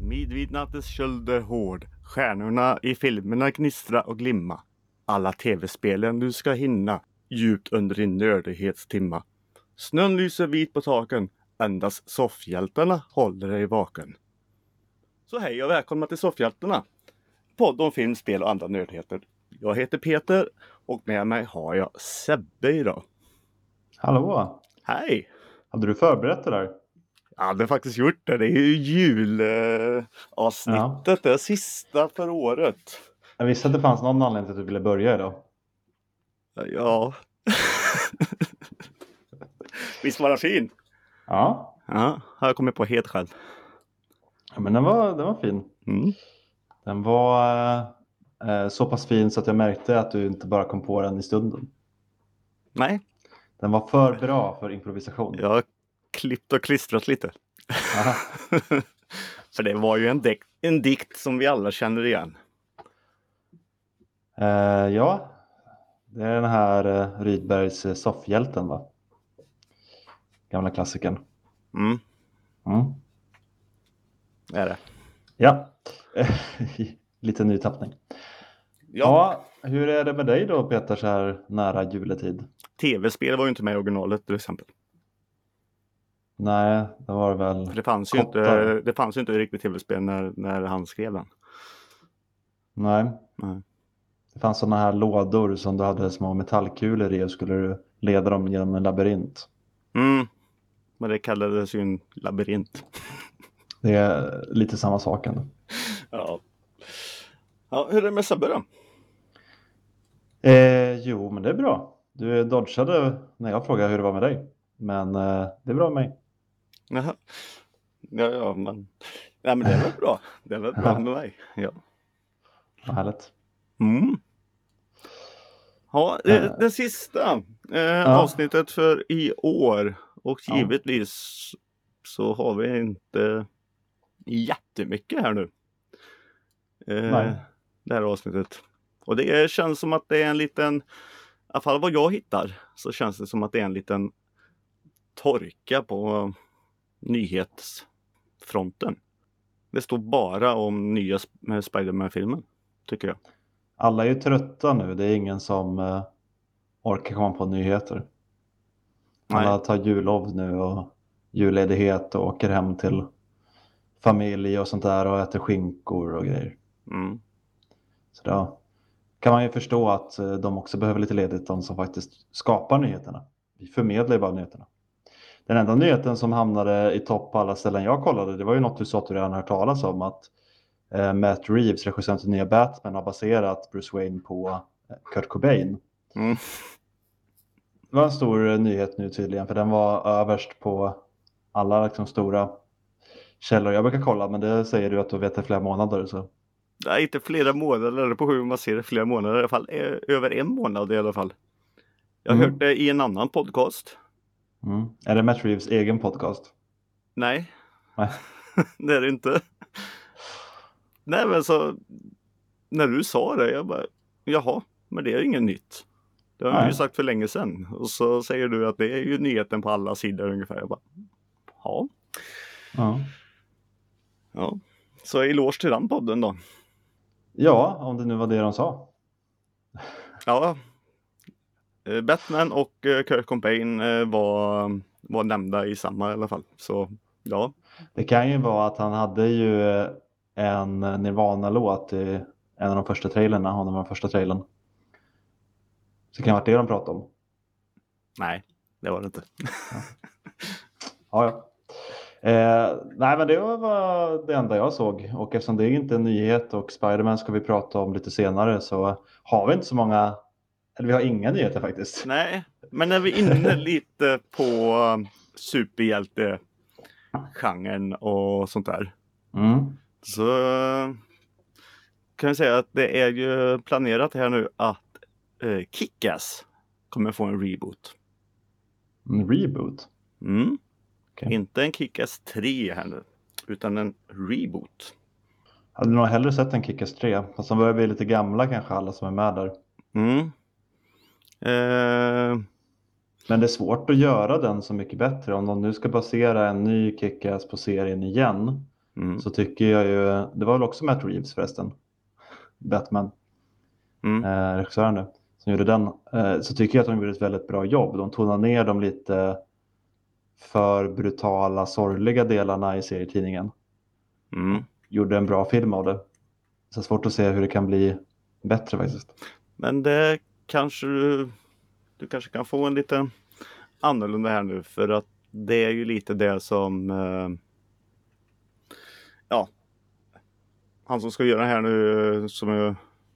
Midvinnattens köld är hård. Stjärnorna i filmerna gnistra och glimma. Alla tv-spelen du ska hinna. Djupt under din nördighetstimma. Snön lyser vit på taken. Endast soffhjältarna håller dig vaken. Så hej och välkomna till Soffhjältarna. Podd om film, spel och andra nördigheter. Jag heter Peter och med mig har jag Sebbe idag. Hallå! Hej! Hade du förberett det där? Jag hade faktiskt gjort det. Det är ju julavsnittet. Det sista för året. Jag visste att det fanns någon anledning till att du ville börja idag. Ja. Visst var den fin? Ja. Ja, har jag kommit på helt själv. Ja, men den var fin. Mm. Den var så pass fin så att jag märkte att du inte bara kom på den i stunden. Nej, Den var för bra för improvisation. jag har klippt och klistrat lite. Aha. För det var ju en dikt som vi alla känner igen. Ja, det är den här Rydbergs Soffhjälten, va? Gamla klassikern. Mm, Mm. det är det. Ja, lite nytappning. Ja, hur är det med dig då, Peter, så här nära juletid? Tv-spel var ju inte med i originalet till exempel. Nej, det var väl... För det fanns ju inte riktigt tv-spel när han skrev den. Nej. Nej. Det fanns sådana här lådor som du hade små metallkulor i och skulle du leda dem genom en labyrint. Mm, men det kallades ju en labyrint. Det är lite samma sak ändå. Ja. Ja, hur är det med Sebbe då? Jo, men det är bra. Du dodgade när jag frågade hur det var med dig. Men det är bra med mig. Jaha. Ja, men det är väl bra. Det är väl bra med mig. Ja. Vad härligt. Mm. Ja, det sista avsnittet för i år. Och givetvis så har vi inte jättemycket här nu. Det här avsnittet. Och det känns som att det är en liten, i alla fall vad jag hittar, så känns det som att det är en liten torka på nyhetsfronten. Det står bara om nya Spider-Man-filmen, tycker jag. Alla är ju trötta nu. Det är ingen som orkar komma på nyheter. Alla tar jullov nu och julledighet och åker hem till familj och sånt där och äter skinkor och grejer. Mm. Så då kan man ju förstå att de också behöver lite ledigt, de som faktiskt skapar nyheterna. Vi förmedlar ju bara nyheterna. Den enda nyheten som hamnade i topp på alla ställen jag kollade, det var ju något du sa att du redan hört talas om, att Matt Reeves, regissören till nya Batman, har baserat Bruce Wayne på Kurt Cobain. Mm. Det var en stor nyhet nu tydligen, för den var överst på alla liksom stora källor jag brukar kolla, men det säger du att du vet i flera månader. Så. Nej, inte flera månader, på hur man ser det, flera månader i alla fall, över en månad i alla fall. Jag har hört det i en annan podcast. Mm. Är det Matt Reeves egen podcast? Nej. Det är det inte. Nej, men så när du sa det, jag bara, jaha, men det är ingen nytt. Det har jag ju sagt för länge sedan. Och så säger du att det är ju nyheten på alla sidor ungefär. Jag bara, ja. Ja. Så eloge till den podden då. Ja, om det nu var det de sa. Ja. Batman och Kurt Cobain var nämnda i samma i alla fall. Så ja. Det kan ju vara att han hade ju en Nirvana-låt i en av de första trailerna. Honom var den första trailern. Så det kan vara det de pratade om. Nej, det var det inte. Ja. Nej, men det var det enda jag såg. Och eftersom det är inte en nyhet och Spider-Man ska vi prata om lite senare, så har vi inte så många, eller vi har inga nyheter faktiskt. Nej, men när vi är inne lite på superhjälte-genren och sånt där. Så kan jag säga att det är ju planerat här nu att Kick-Ass kommer få en reboot. En reboot? Mm. Okay. Inte en Kick-Ass 3 här nu, utan en reboot. Jag hade nog hellre sett en Kick-Ass 3. Fast de börjar bli lite gamla kanske, alla som är med där. Men det är svårt att göra den så mycket bättre. Om de nu ska basera en ny Kick-Ass på serien igen. så tycker jag ju, det var väl också Matt Reeves förresten, Batman, regissören nu, som gjorde den, så tycker jag att de gjorde ett väldigt bra jobb. De tonade ner de lite för brutala, sorgliga delarna i serietidningen. Gjorde en bra film av det. Så svårt att se hur det kan bli bättre faktiskt. Men det kanske du kanske kan få en lite annorlunda här nu, för att det är ju lite det som han som ska göra här nu, som är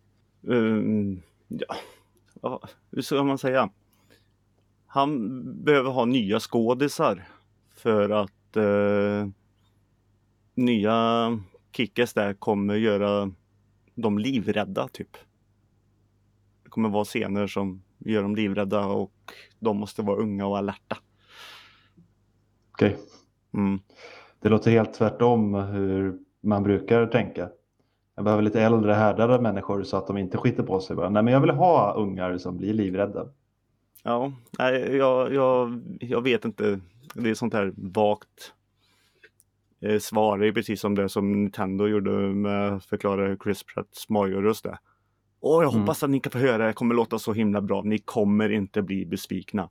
hur ska man säga? Han behöver ha nya skådisar för att nya Kick-Ass där kommer göra dem livrädda typ. Det kommer vara scener som gör dem livrädda och de måste vara unga och alerta. Okej. Det låter helt tvärtom hur man brukar tänka. Jag behöver lite äldre, härdade människor så att de inte skiter på sig. Nej, men jag vill ha ungar som blir livrädda. Ja, nej, jag vet inte. Det är sånt här vagt svar. Det är precis som det som Nintendo gjorde med att förklara hur Chris Pratts Mario-röst är. Jag hoppas att ni kan få höra. Det kommer låta så himla bra. Ni kommer inte bli besvikna.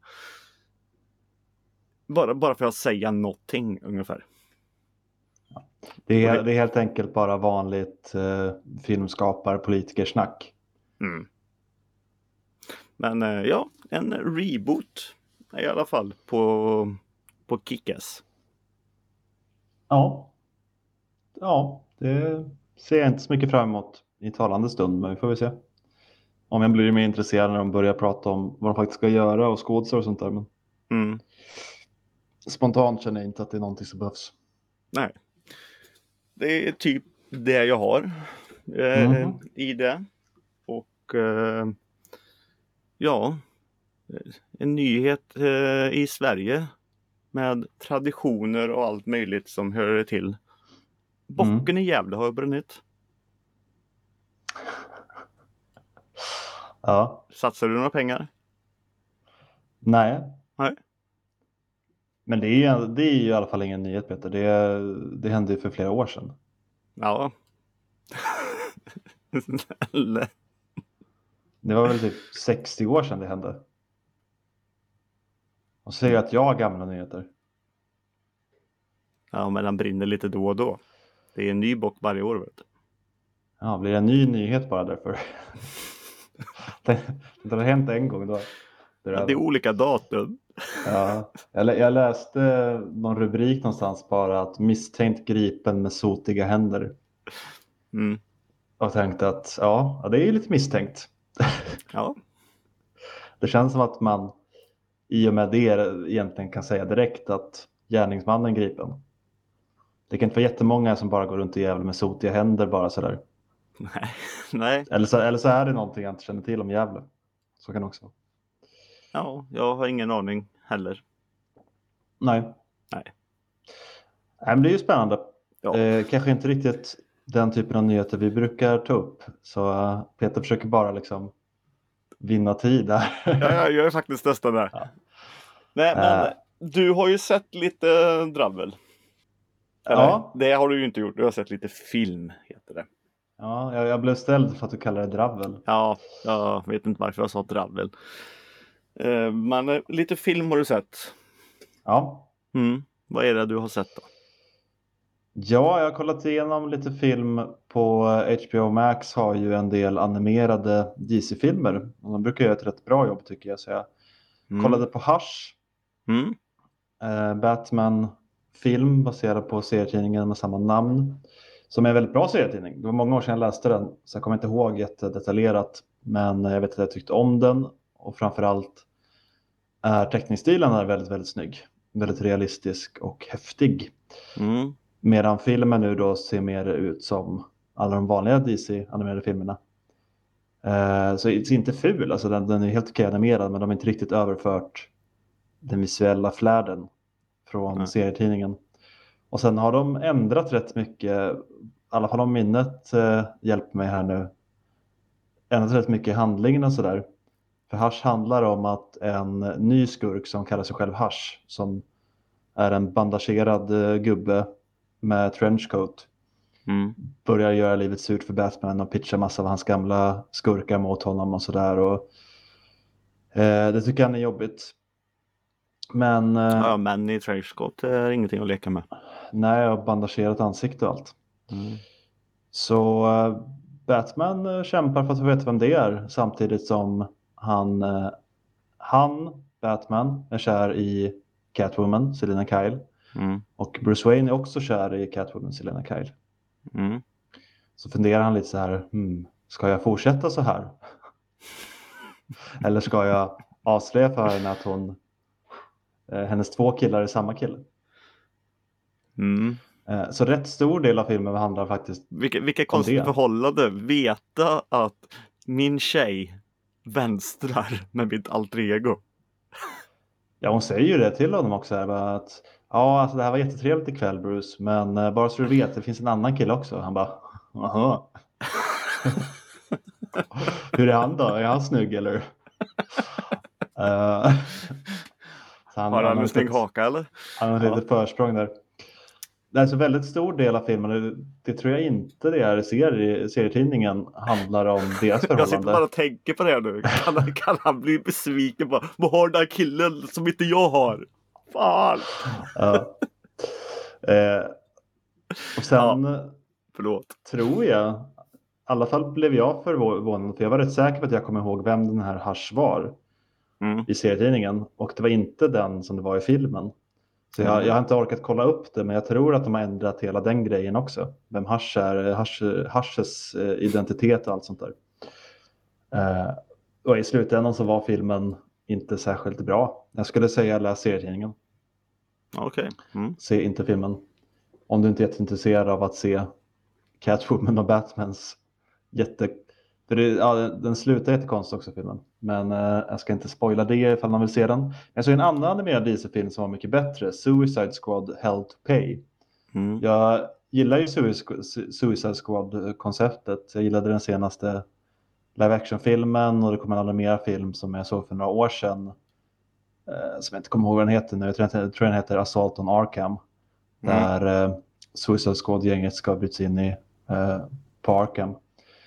Bara för att säga någonting ungefär. Det är helt enkelt bara vanligt filmskapar-politikersnack. Men en reboot i alla fall på Kick-Ass. Ja, det ser jag inte så mycket fram emot i talande stund, men vi får väl se. Om jag blir mer intresserad när de börjar prata om vad de faktiskt ska göra och skådespelare och sånt där. Men spontant känner jag inte att det är någonting som behövs. Nej. Det är typ det jag har i det. Och en nyhet i Sverige med traditioner och allt möjligt som hör till. Bocken i Gävle har brunnit. Ja. Satsar du några pengar? Nej. Men det är ju i alla fall ingen nyhet, Peter. Det hände ju för flera år sedan. Ja. Det var väl typ 60 år sedan det hände. Och så säger jag att jag har gamla nyheter. Ja, men den brinner lite då och då. Det är en ny bock varje år, vet du. Ja, blir det en ny nyhet bara därför? Det har hänt en gång då. Det är olika datum. Ja, jag läste någon rubrik någonstans bara att misstänkt gripen med sotiga händer. Och tänkte att ja, det är lite misstänkt. Ja. Det känns som att man i och med det egentligen kan säga direkt att gärningsmannen gripen. Det kan inte vara jättemånga som bara går runt i Gävle med sotiga händer bara sådär. Nej. Eller så är det någonting jag inte känner till om Gävle. Så kan det också vara. Ja, jag har ingen aning heller. Nej, men det är ju spännande. Ja. Kanske inte riktigt den typen av nyheter vi brukar ta upp. Så Peter försöker bara liksom vinna tid där. Ja, jag är faktiskt nästan där. Ja. Nej, men du har ju sett lite dravel. Eller, ja. Det har du ju inte gjort. Du har sett lite film, heter det. Ja, jag blev ställd för att du kallar det dravel. Ja, jag vet inte varför jag sa dravel. Men lite film har du sett. Ja. Vad är det du har sett då? Ja, jag har kollat igenom lite film på HBO Max. Har ju en del animerade DC-filmer. De brukar göra ett rätt bra jobb tycker jag. Så jag kollade på Hush. Batman-film baserad på serietidningen med samma namn. Som är en väldigt bra serietidning. Det var många år sedan jag läste den. Så jag kommer inte ihåg jättedetaljerat. Men jag vet att jag tyckte om den. Och framförallt är teckningsstilen är väldigt, väldigt snygg. Väldigt realistisk och häftig. Medan filmen nu då ser mer ut som alla de vanliga DC-animerade filmerna. Så det är inte ful. Alltså den är helt okej animerad. Men de har inte riktigt överfört den visuella flärden från serietidningen. Och sen har de ändrat rätt mycket. I alla fall om minnet hjälper mig här nu. Ändrat rätt mycket i handlingen och sådär. För Hush handlar om att en ny skurk som kallar sig själv Hush. Som är en bandagerad gubbe med trenchcoat. börjar göra livet surt för Batman och pitchar massa av hans gamla skurkar mot honom och sådär. Och det tycker han är jobbigt. Men Ja, men i trailerskott är ingenting att leka med. nej, jag har bandagerat ansikte och allt. Så Batman kämpar för att få veta vem det är, samtidigt som Batman, är kär i Catwoman, Selina Kyle. Och Bruce Wayne är också kär i Catwoman, Selina Kyle. Så funderar han lite så här, ska jag fortsätta så här? Eller ska jag avslöja för henne att hennes 2 killar är samma kille? Så rätt stor del av filmen handlar faktiskt Vilka konstiga förhållande. Veta att min tjej vänstrar med mitt alter ego. Ja, hon säger ju det till honom också här, att ja, alltså det här var jättetrevligt ikväll Bruce, men bara så du vet, det finns en annan kille också. Han bara, aha. Hur är han då? Är han snygg eller? Har han en snygg haka eller? Han har lite försprång där. Det är så väldigt stor del av filmen, det tror jag inte det är i serietidningen, handlar om deras förhållande. Jag sitter bara och tänker på det nu. Kan han bli besviken på, vad har den här killen som inte jag har? Fan! Och sen förlåt. Tror jag, i alla fall blev jag förvånad, för jag var rätt säker på att jag kommer ihåg vem den här Hush var i serietidningen. Och det var inte den som det var i filmen. Så jag har inte orkat kolla upp det, men jag tror att de har ändrat hela den grejen också. Vem Hush är, Hushes identitet och allt sånt där. Och i slutändan så var filmen inte särskilt bra. Jag skulle säga läs serietidningen. Okej. Se inte filmen. Om du inte är jätteintresserad av att se Catwoman och Batmans den slutar jättekonstigt också, filmen. Men jag ska inte spoila det ifall man vill se den. Jag såg en annan animerad DC-film som var mycket bättre. Suicide Squad Hell to Pay. Jag gillar ju Suicide Squad-konceptet. Jag gillade den senaste live-action-filmen, och det kommer en animerad film som jag såg för några år sedan. Som jag inte kommer ihåg vad den heter nu. Jag tror den heter Assault on Arkham. Där Suicide Squad-gänget ska bryts in på Arkham.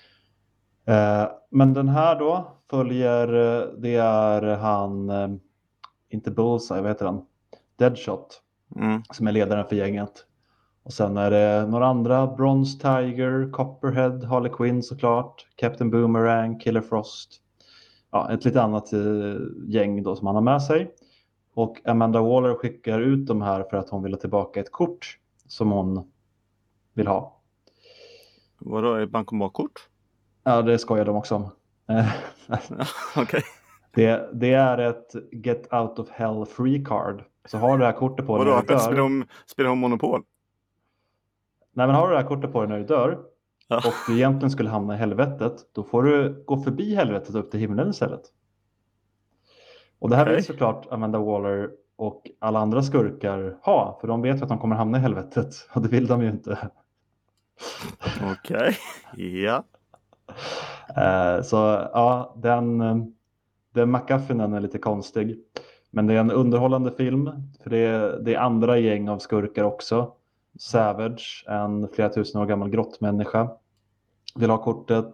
Men den här då följer, det är han, inte Bullseye, vad heter han? Deadshot, som är ledaren för gänget. Och sen är det några andra, Bronze Tiger, Copperhead, Harley Quinn såklart, Captain Boomerang, Killer Frost. Ja, ett lite annat gäng då som han har med sig. Och Amanda Waller skickar ut de här för att hon vill ha tillbaka ett kort som hon vill ha. Vadå, är det bankomatkort? Ja, det skojar de också om. Okej. Det är ett get out of hell free card. Så har du det här kortet på dig när du dör. Spelar de Monopol? Nej, men har du det här kortet på dig när du dör och du egentligen skulle hamna i helvetet, då får du gå förbi helvetet upp till himlen istället. Och det här vill såklart Amanda Waller och alla andra skurkar ha, för de vet att de kommer hamna i helvetet, och det vill de ju inte. Okej, ja. Så ja, den McGuffinen är lite konstig. Men det är en underhållande film, för det är andra gäng av skurkar också. Savage, en flera tusen år gammal grottmänniska, vill ha kortet.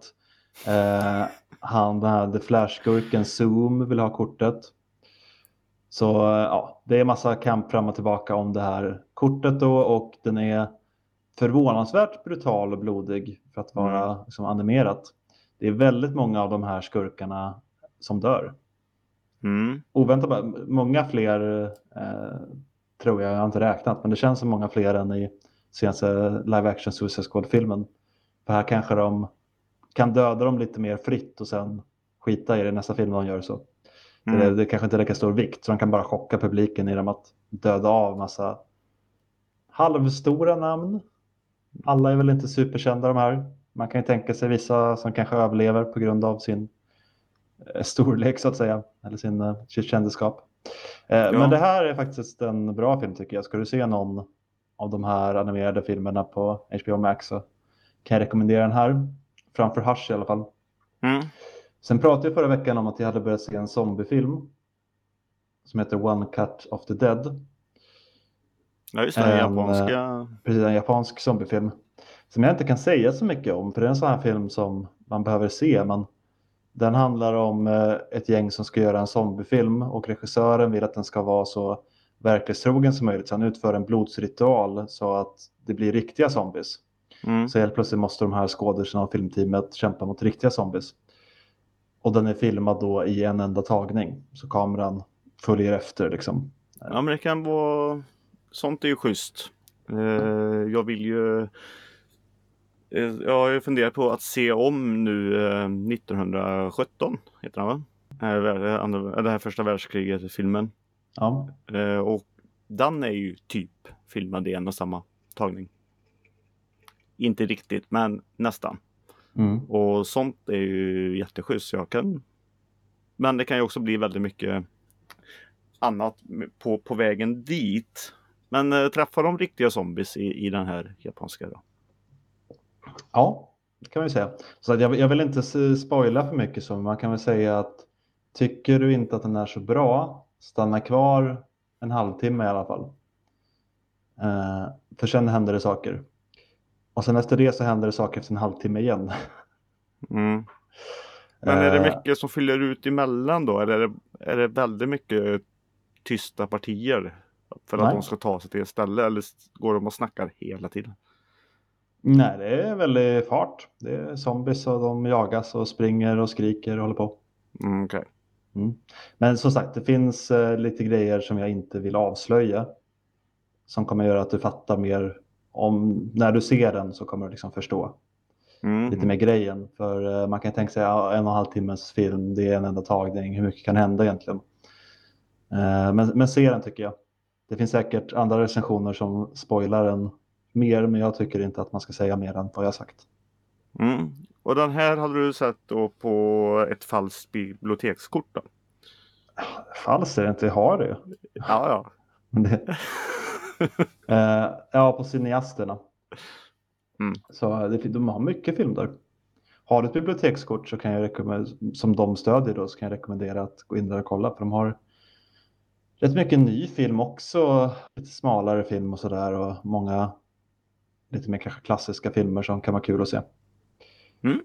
The Flash-skurken Zoom vill ha kortet. Så ja, det är massa kamp fram och tillbaka om det här kortet då, och den är förvånansvärt brutal och blodig för att vara liksom animerat. Det är väldigt många av de här skurkarna som dör. Oväntat, många fler tror jag har inte räknat, men det känns som många fler än i senaste live action Suicide Squad-filmen. För här kanske de kan döda dem lite mer fritt och sen skita i det nästa film de gör så. Det kanske inte är lika stor vikt, så de kan bara chocka publiken genom att döda av massa halvstora namn. Alla är väl inte superkända de här. Man kan ju tänka sig vissa som kanske överlever på grund av sin storlek så att säga, eller sitt kändisskap. Men det här är faktiskt en bra film tycker jag. Ska du se någon av de här animerade filmerna på HBO Max så kan jag rekommendera den här. Framför Hush i alla fall. Sen pratade jag förra veckan om att jag hade börjat se en zombiefilm som heter One Cut of the Dead. Ja, just det, japanska. Precis, en japansk zombiefilm. som jag inte kan säga så mycket om, för det är en sån här film som man behöver se. Men den handlar om ett gäng som ska göra en zombiefilm och regissören vill att den ska vara så verklighetstrogen som möjligt. Så han utför en blodsritual så att det blir riktiga zombies. Mm. Så helt plötsligt måste de här skådespelarna och filmteamet kämpa mot riktiga zombies. Och den är filmad då i en enda tagning. Så kameran följer efter liksom. Ja, men det kan vara... Sånt är ju schysst. Jag vill ju... Jag har ju funderat på att se om nu 1917, heter den va? Det här första världskriget-filmen. Ja. Och den är ju typ filmad i en och samma tagning. Inte riktigt, men nästan. Mm. Och sånt är ju jätteschysst. Men det kan ju också bli väldigt mycket annat på vägen dit. Men träffar de riktiga zombies i den här japanska då? Ja, det kan vi säga. Så att jag vill inte spoila för mycket, så man kan väl säga att tycker du inte att den är så bra, stanna kvar en halvtimme i alla fall. För sen händer det saker. Och sen efter det så händer det saker efter en halvtimme igen. Mm. Men är det mycket som fyller ut emellan då? Eller är det väldigt mycket tysta partier för att Nej. de ska ta sig till ett ställe? Eller går de och snackar hela tiden? Nej, det är väldigt fart. Det är zombies och de jagas och springer och skriker och håller på. Okej. Mm. Men som sagt, det finns lite grejer som jag inte vill avslöja. Som kommer göra att du fattar mer om, när du ser den så kommer du liksom förstå lite mer grejen. För man kan tänka sig 1,5 timmes film, det är en enda tagning. Hur mycket kan hända egentligen? Men se den tycker jag. Det finns säkert andra recensioner som spoilar den mer, men jag tycker inte att man ska säga mer än vad jag sagt. Mm. Och den här hade du sett då på ett falskt bibliotekskort då? Falskt är det inte, jag har det. Ja. Ja, på cineasterna. Mm. Så de har mycket film där. Har du ett bibliotekskort så kan jag som de stödjer då, så kan jag rekommendera att gå in där och kolla. För de har rätt mycket ny film också. Lite smalare film och sådär. Och många lite mer kanske klassiska filmer som kan vara kul att se. Mm.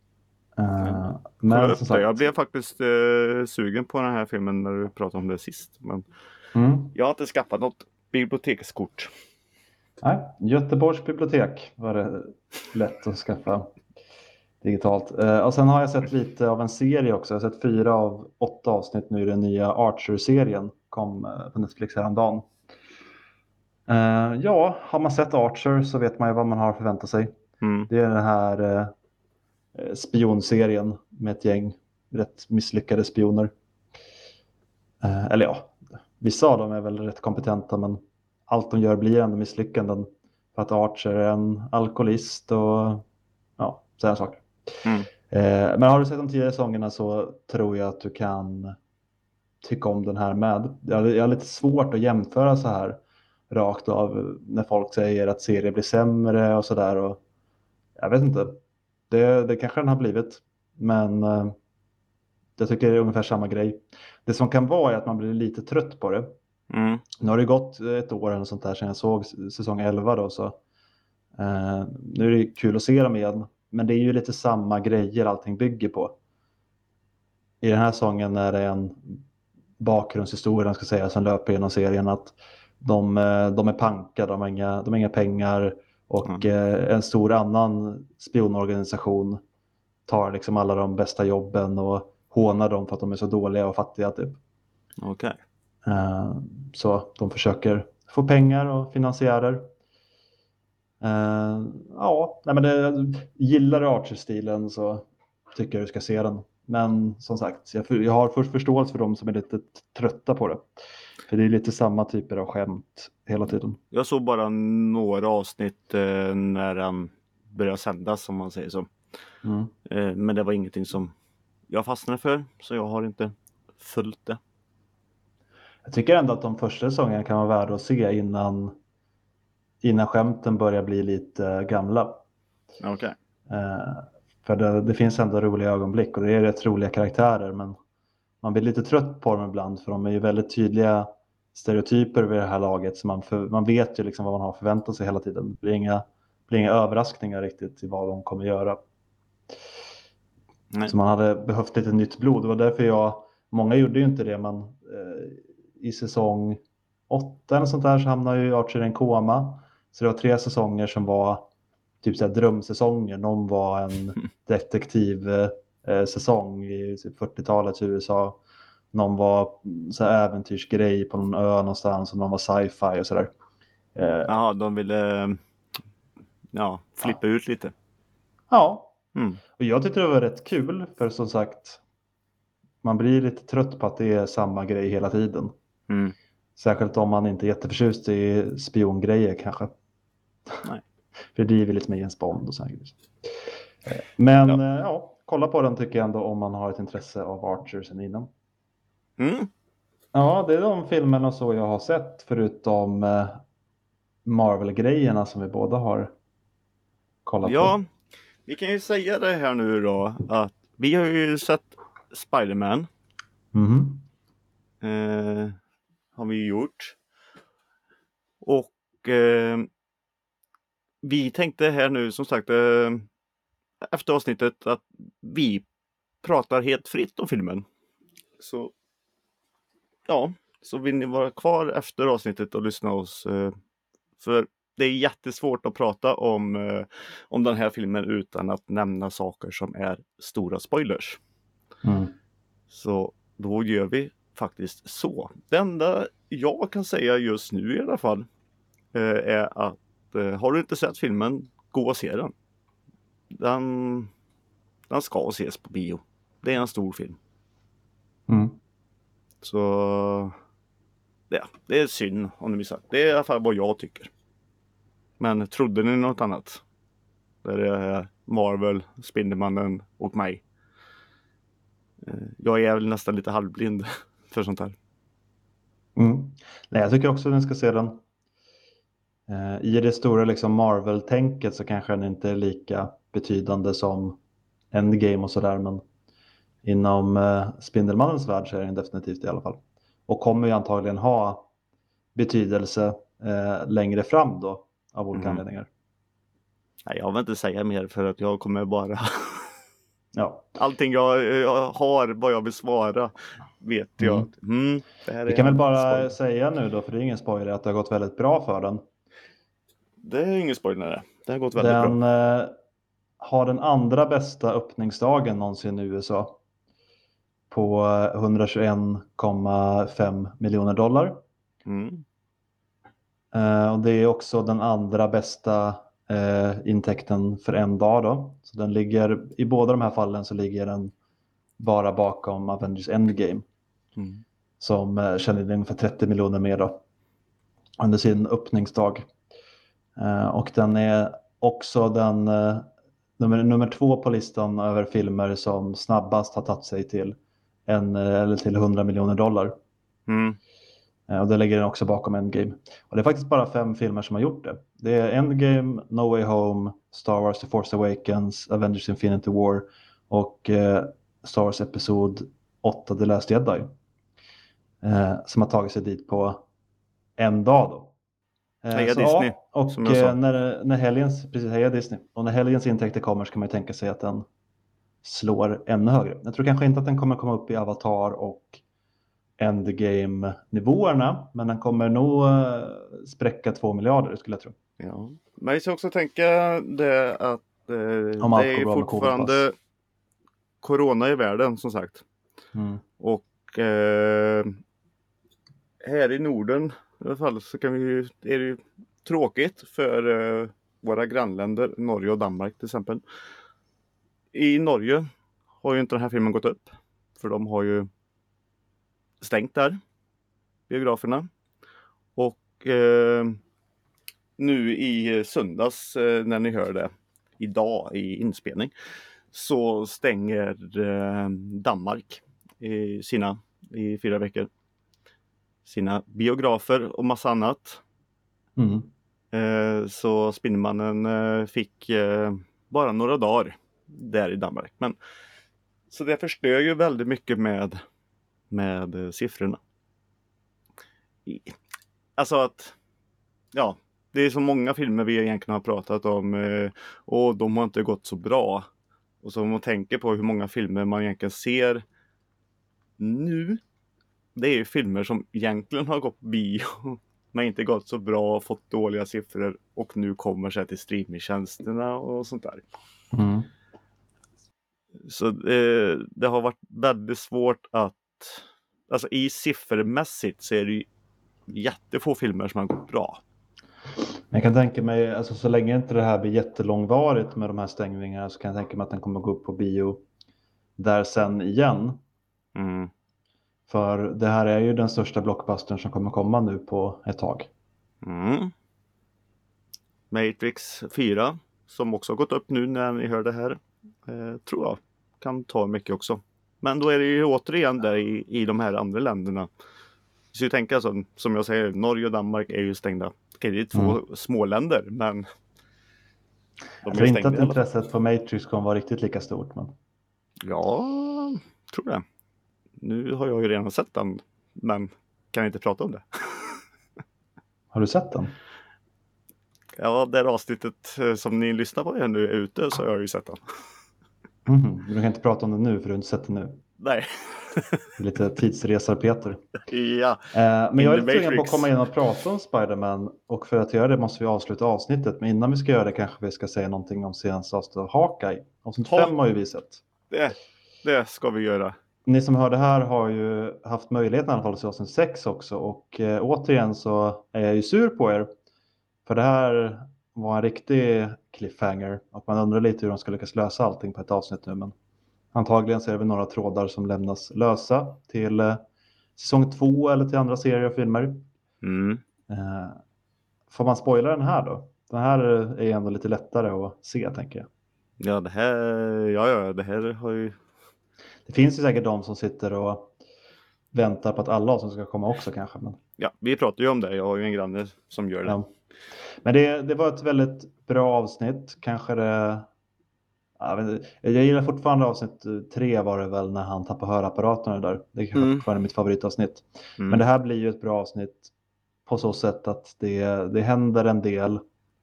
Men som sagt, jag blev faktiskt sugen på den här filmen när du pratade om det sist. Men jag har inte skaffat något bibliotekskort. Nej, Göteborgs bibliotek var det lätt att skaffa digitalt. Och sen har jag sett lite av en serie också. Jag har sett 4 av 8 avsnitt nu i den nya Archer-serien. Kom på Netflix häromdagen. Ja, har man sett Archer så vet man ju vad man har att förvänta sig. Det är den här spionserien med ett gäng rätt misslyckade spioner. Eller ja, vissa av dem är väl rätt kompetenta, men allt de gör blir ändå misslyckanden. För att Archer är en alkoholist och ja, sådana saker. Men har du sett de tidigare säsongerna så tror jag att du kan tycka om den här med. Jag har lite svårt att jämföra så här rakt av när folk säger att serien blir sämre och sådär. Och jag vet inte. Det kanske den har blivit. Men jag tycker det är ungefär samma grej. Det som kan vara är att man blir lite trött på det. Nu har det gått ett år eller sånt där sedan jag såg säsong 11 då. Så, nu är det kul att se dem igen. Men det är ju lite samma grejer allting bygger på. I den här säsongen är det en bakgrundshistoria ska säga, som löper genom serien. Att de är panka, de har inga pengar. Och en stor annan spionorganisation tar liksom alla de bästa jobben och hånar dem för att de är så dåliga och fattiga typ. Okej. Så de försöker få pengar och finansiärer. Ja, nej, men gillar du Archer-stilen så tycker jag du ska se den. Men som sagt, jag har först förståelse för dem som är lite trötta på det. För det är lite samma typer av skämt hela tiden. Jag såg bara några avsnitt när den började sändas, som man säger så. Men det var ingenting som jag fastnade för, så jag har inte följt det. Jag tycker ändå att de första säsongerna kan vara värda att se innan skämten börjar bli lite gamla. Okej. För det finns ändå roliga ögonblick och det är rätt roliga karaktärer, men man blir lite trött på dem ibland för de är ju väldigt tydliga stereotyper vid det här laget, så man vet ju liksom vad man har förväntat sig hela tiden. Det blir inga blir inga överraskningar riktigt i vad de kommer göra. Nej. Så man hade behövt lite nytt blod. Det var därför många gjorde ju inte det, men i säsong 8 eller sånt där så hamnade ju Archer i en koma. Så det var 3 säsonger som var typ så här drömsäsonger. Någon var en detektivsäsong i typ 40-talets USA. Någon var så här äventyrsgrej på någon ö någonstans, och någon var sci-fi och sådär. Jaha, de ville flippa ut lite. Ja, Mm. och jag tyckte det var rätt kul, för som sagt, man blir lite trött på att det är samma grej hela tiden. Mm. Särskilt om man inte är jätteförtjust i spiongrejer kanske. Nej. För det driver lite med Jens Bond och så här grejer. Men kolla på den tycker jag ändå om man har ett intresse av Archer sen innan. Mm. Ja, det är de filmerna så jag har sett, förutom Marvel-grejerna som vi båda har kollat Ja, på. vi kan ju säga det här nu då, att vi har ju sett Spider-Man. Mhm. Har vi gjort. Och vi tänkte här nu som sagt efter avsnittet att vi pratar helt fritt om filmen. Så så vill ni vara kvar efter avsnittet och lyssna oss. För det är jättesvårt att prata om den här filmen utan att nämna saker som är stora spoilers. Mm. Så då gör vi faktiskt så. Det enda jag kan säga just nu i alla fall är att har du inte sett filmen, gå och se den. Den ska ses på bio. Det är en stor film. Mm. Så det är synd om ni missar. Det är i alla fall vad jag tycker. Men trodde ni något annat? Där det är Marvel, Spindelmannen och mig. Jag är väl nästan lite halvblind för sånt här. Mm. Nej, jag tycker också att den ska se den. I det stora liksom Marvel-tänket så kanske den inte är lika betydande som Endgame och sådär, men inom Spindelmannens värld så är den definitivt i alla fall. Och kommer ju antagligen ha betydelse längre fram då, av olika anledningar. Nej, jag vill inte säga mer för att jag kommer bara... Ja. Allting jag har, vad jag vill svara, vet jag. Det här Vi är kan väl en bara spoiler. säga nu då, för det är ingen spoiler, att det har gått väldigt bra för den. Det är ingen spoiler. Det har gått väldigt Den bra. har den andra bästa öppningsdagen någonsin i USA. På 121,5 miljoner dollar. Mm. Och det är också den andra bästa intäkten för en dag då. Så den ligger, i båda de här fallen så ligger den bara bakom Avengers Endgame. Mm. Som tjänade ungefär 30 miljoner mer då. Under sin öppningsdag. Och den är också den nummer 2 på listan över filmer som snabbast har tagit sig till till 100 miljoner dollar. Mm. Och det lägger den också bakom Endgame. Och det är faktiskt bara 5 filmer som har gjort det. Det är Endgame, No Way Home, Star Wars The Force Awakens, Avengers Infinity War och Star Wars Episod 8 The Last Jedi. Som har tagit sig dit på en dag då. Heja Disney, och som jag sa. när heja Disney. Och när helgens intäkter kommer så kan man ju tänka sig att den slår ännu högre. Jag tror kanske inte att den kommer komma upp i Avatar och Endgame-nivåerna, men den kommer nog spräcka 2 miljarder skulle jag tro. Ja. Men jag ska också tänka det att Om allt det går är bra med fortfarande corona i världen som sagt. Mm. Och här i Norden i alla fall så är det ju tråkigt för våra grannländer Norge och Danmark till exempel. I Norge har ju inte den här filmen gått upp, för de har ju stängt där, biograferna. Och nu i söndags när ni hör det, idag i inspelning, så stänger Danmark i 4 veckor sina biografer och massa annat. Mm. Så Spindelmannen fick bara några dagar där i Danmark. Men så det förstör ju väldigt mycket med siffrorna. Alltså att det är så många filmer vi egentligen har pratat om och de har inte gått så bra. Och så om man tänker på hur många filmer man egentligen ser nu, det är ju filmer som egentligen har gått på bio men inte gått så bra och fått dåliga siffror och nu kommer sig till streamingtjänsterna och sånt där. Mm. Så det har varit väldigt svårt att, alltså i siffermässigt så är det ju jättefå filmer som har gått bra. Jag kan tänka mig, alltså så länge inte det här blir jättelångvarigt med de här stängningarna, så kan jag tänka mig att den kommer gå upp på bio där sen igen. Mm. För det här är ju den största blockbustern som kommer komma nu på ett tag. Mm. Matrix 4 som också har gått upp nu när ni hör det här, tror jag kan ta mycket också. Men då är det ju återigen där i de här andra länderna. Så jag tänker alltså, som jag säger, Norge och Danmark är ju stängda. Okej, det är två små länder, men jag tror inte att intresset för Matrix kommer vara riktigt lika stort. Men... Ja, tror det. Nu har jag ju redan sett den, men kan inte prata om det. Har du sett den? Ja, det avsnittet som ni lyssnar på nu är ute, så har jag ju sett den. Du kan inte prata om det nu för du har inte sett det nu. Nej. Lite tidsresar Peter. Ja. Men jag är lite sugen på att komma in och prata om Spider-Man. Och för att göra det måste vi avsluta avsnittet. Men innan vi ska göra det kanske vi ska säga någonting om senaste avsnittet av Hawkeye. Avsnitt 5 har ju vi sett. Det ska vi göra. Ni som hör det här har ju haft möjligheten i alla fall att se avsnitt 6 också. Och återigen så är jag ju sur på er. För det här var en riktig cliffhanger. Och man undrar lite hur de ska lyckas lösa allting på ett avsnitt nu. Men antagligen så är det några trådar som lämnas lösa till säsong 2 eller till andra serier och filmer. Får man spoila den här då? Den här är ändå lite lättare att se, tänker jag. Ja, det här har ju... Det finns ju säkert de som sitter och väntar på att alla avsnitt ska komma också kanske. Men... Ja, vi pratar ju om det. Jag har ju en granne som gör det. Ja. Men det var ett väldigt bra avsnitt. Kanske det... Jag gillar fortfarande avsnitt 3 var det väl när han tappar hörapparaterna där. Det är kanske fortfarande mitt favoritavsnitt. Men det här blir ju ett bra avsnitt på så sätt att det händer en del.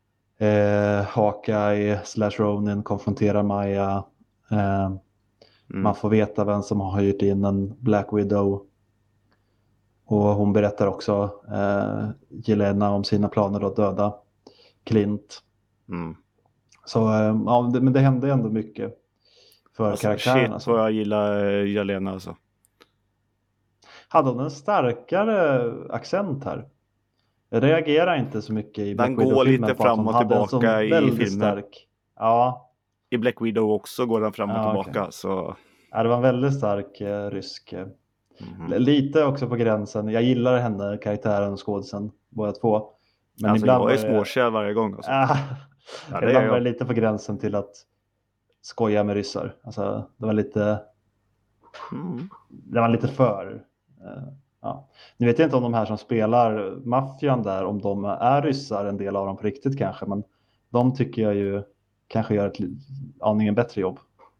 Hawkeye / Ronin konfronterar Maya. Man får veta vem som har hyrt in en Black Widow. Och hon berättar också Jelena om sina planer att döda Clint. Så ja, men det hände ändå mycket för alltså, karaktären. Shit alltså. vad jag gillar Jelena alltså. Hade hon en starkare accent här? Jag reagerar inte så mycket i Black Widow-filmen. Den går lite fram och tillbaka i filmen. Stark. Ja. I Black Widow också går den fram och tillbaka. Okay. Så... Ja, det var en väldigt stark rysk. Lite också på gränsen. Jag gillar henne, karaktären och skådisen, båda två. Men alltså, ibland jag är småkär varje gång. Alltså. Ja, ibland var det lite på gränsen till att skoja med ryssar. Alltså, det var lite... Det var lite för... Ja. Nu vet jag inte om de här som spelar maffian där, om de är ryssar, en del av dem på riktigt kanske. Men de tycker jag ju kanske gör ett aningen bättre jobb.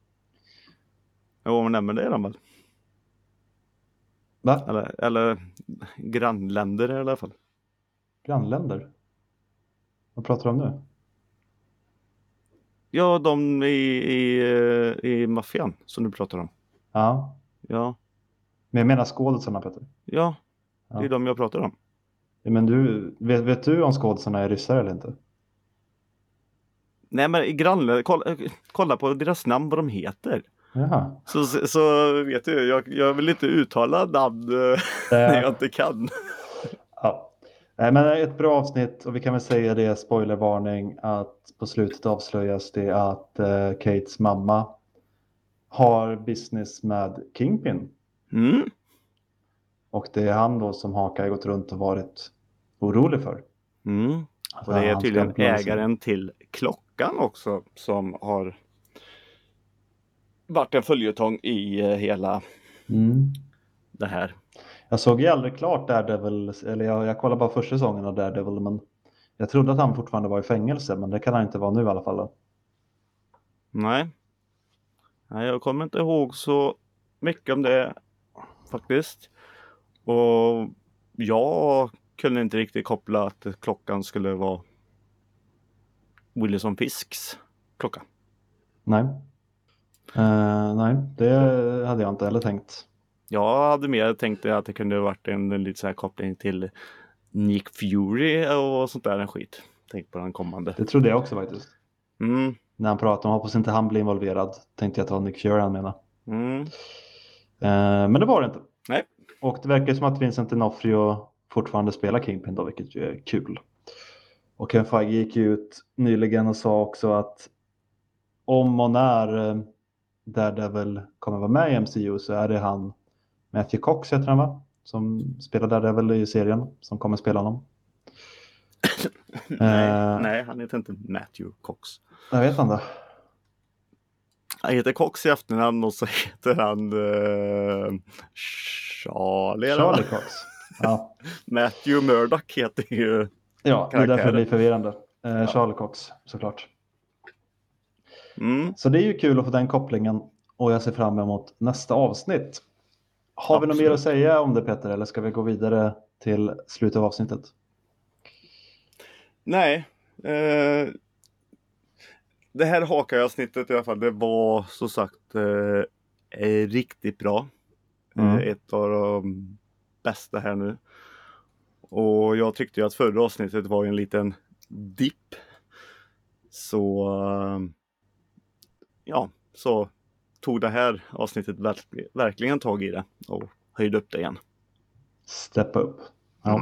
Jo, men det är de väl. Va? Eller grannländer i alla fall. Grannländer? Vad pratar du om nu? Ja, de i maffian som du pratar om. Ja. Ja. Men jag menar skådisarna, Peter. Ja, det är de jag pratar om. Ja, men vet du om skådisarna är ryssar eller inte? Nej, men i grannländer, kolla på deras namn, vad de heter. Jaha. Så vet du, jag vill inte uttala namn när jag inte kan. Ja. Nej, men ett bra avsnitt, och vi kan väl säga det, spoilervarning, att på slutet avslöjas det att Kates mamma har business med Kingpin. Och det är han då som Hawkeye gått runt och varit orolig för. Och det är tydligen ägaren till klockan också som har varit en följetong i hela det här. Jag såg ju aldrig klart Daredevil, eller jag kollade bara första säsongen av Daredevil, men jag trodde att han fortfarande var i fängelse, men det kan han inte vara nu i alla fall. Nej, jag kommer inte ihåg så mycket om det faktiskt. Och jag kunde inte riktigt koppla att klockan skulle vara Wilson Fisks klocka. Nej. Nej, det hade jag inte heller tänkt. Jag hade mer tänkt att det kunde varit en lite så här koppling till Nick Fury och sånt där en skit. Tänk på den kommande. Det trodde jag också faktiskt. Mm. När han pratade om hoppas inte han blir involverad. Tänkte jag att det var Nick Fury han menade. Mm. Men det var det inte. Nej. Och det verkar som att Vincent D'Onofrio fortfarande spelar Kingpin då, vilket ju är kul. Och Kevin Feige gick ut nyligen och sa också att om och när Daredevil kommer vara med i MCU så är det han, Matthew Cox heter han va? Som spelar Daredevil i serien, som kommer spela honom. Nej, han heter inte Matthew Cox. Jag vet inte. Han heter Cox i efternamn och så heter han Charlie Cox. Ja. Matthew Murdoch heter ju Ja, det är därför det blir förvirrande. Charlie Cox, såklart. Mm. Så det är ju kul att få den kopplingen och jag ser fram emot nästa avsnitt. Har vi något mer att säga om det Peter eller ska vi gå vidare till slutet av avsnittet? Nej. Det här Hawkeye-avsnittet i alla fall, det var så sagt riktigt bra. Ett av de bästa här nu. Och jag tyckte ju att förra avsnittet var en liten dipp. Så så tog det här avsnittet verkligen tag i det och höjde upp det igen. Step up. Ja.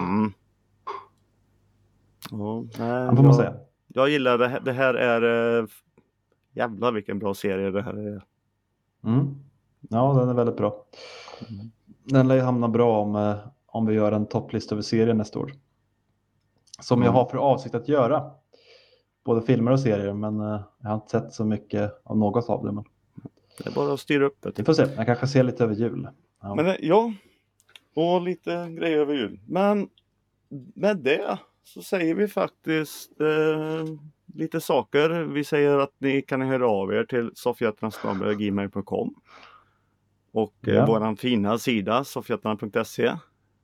Ja, får man säga. Jag gillar det här. Det här är jävlar vilken bra serie det här är. Ja, den är väldigt bra. Den lär ju hamna bra om vi gör en topplista över serier nästa år. Som jag har för avsikt att göra. Både filmer och serier, men jag har inte sett så mycket av något av det. Men... Det är bara att styra upp det. Vi får se, jag kanske ser lite över jul. Ja. Men och lite grejer över jul. Men med det så säger vi faktiskt lite saker. Vi säger att ni kan höra av er till sofiatrans@gmail.com och våran fina sida sofiatrans.se.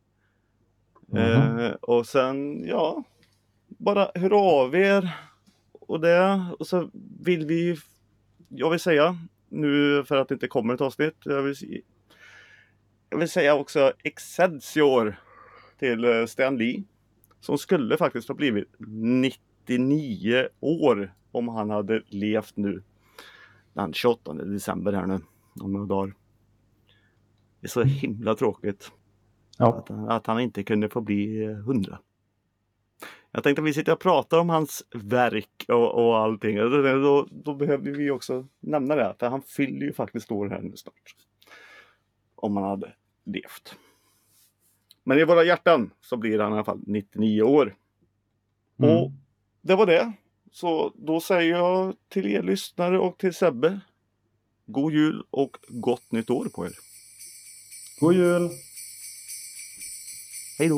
Och sen bara hör av er och det, och så vill jag vill säga nu för att det inte kommer ett avsnitt, jag vill säga också Excelsior till Stan Lee som skulle faktiskt ha blivit 99 år om han hade levt nu den 28 december här nu om några dagar. Det är så himla tråkigt att han inte kunde få bli 100. Jag tänkte att vi sitter och pratar om hans verk och allting. Då behöver vi också nämna det. För han fyller ju faktiskt år här nu snart. Om han hade levt. Men i våra hjärtan så blir han i alla fall 99 år. Och det var det. Så då säger jag till er lyssnare och till Sebbe. God jul och gott nytt år på er. God jul! Hej då!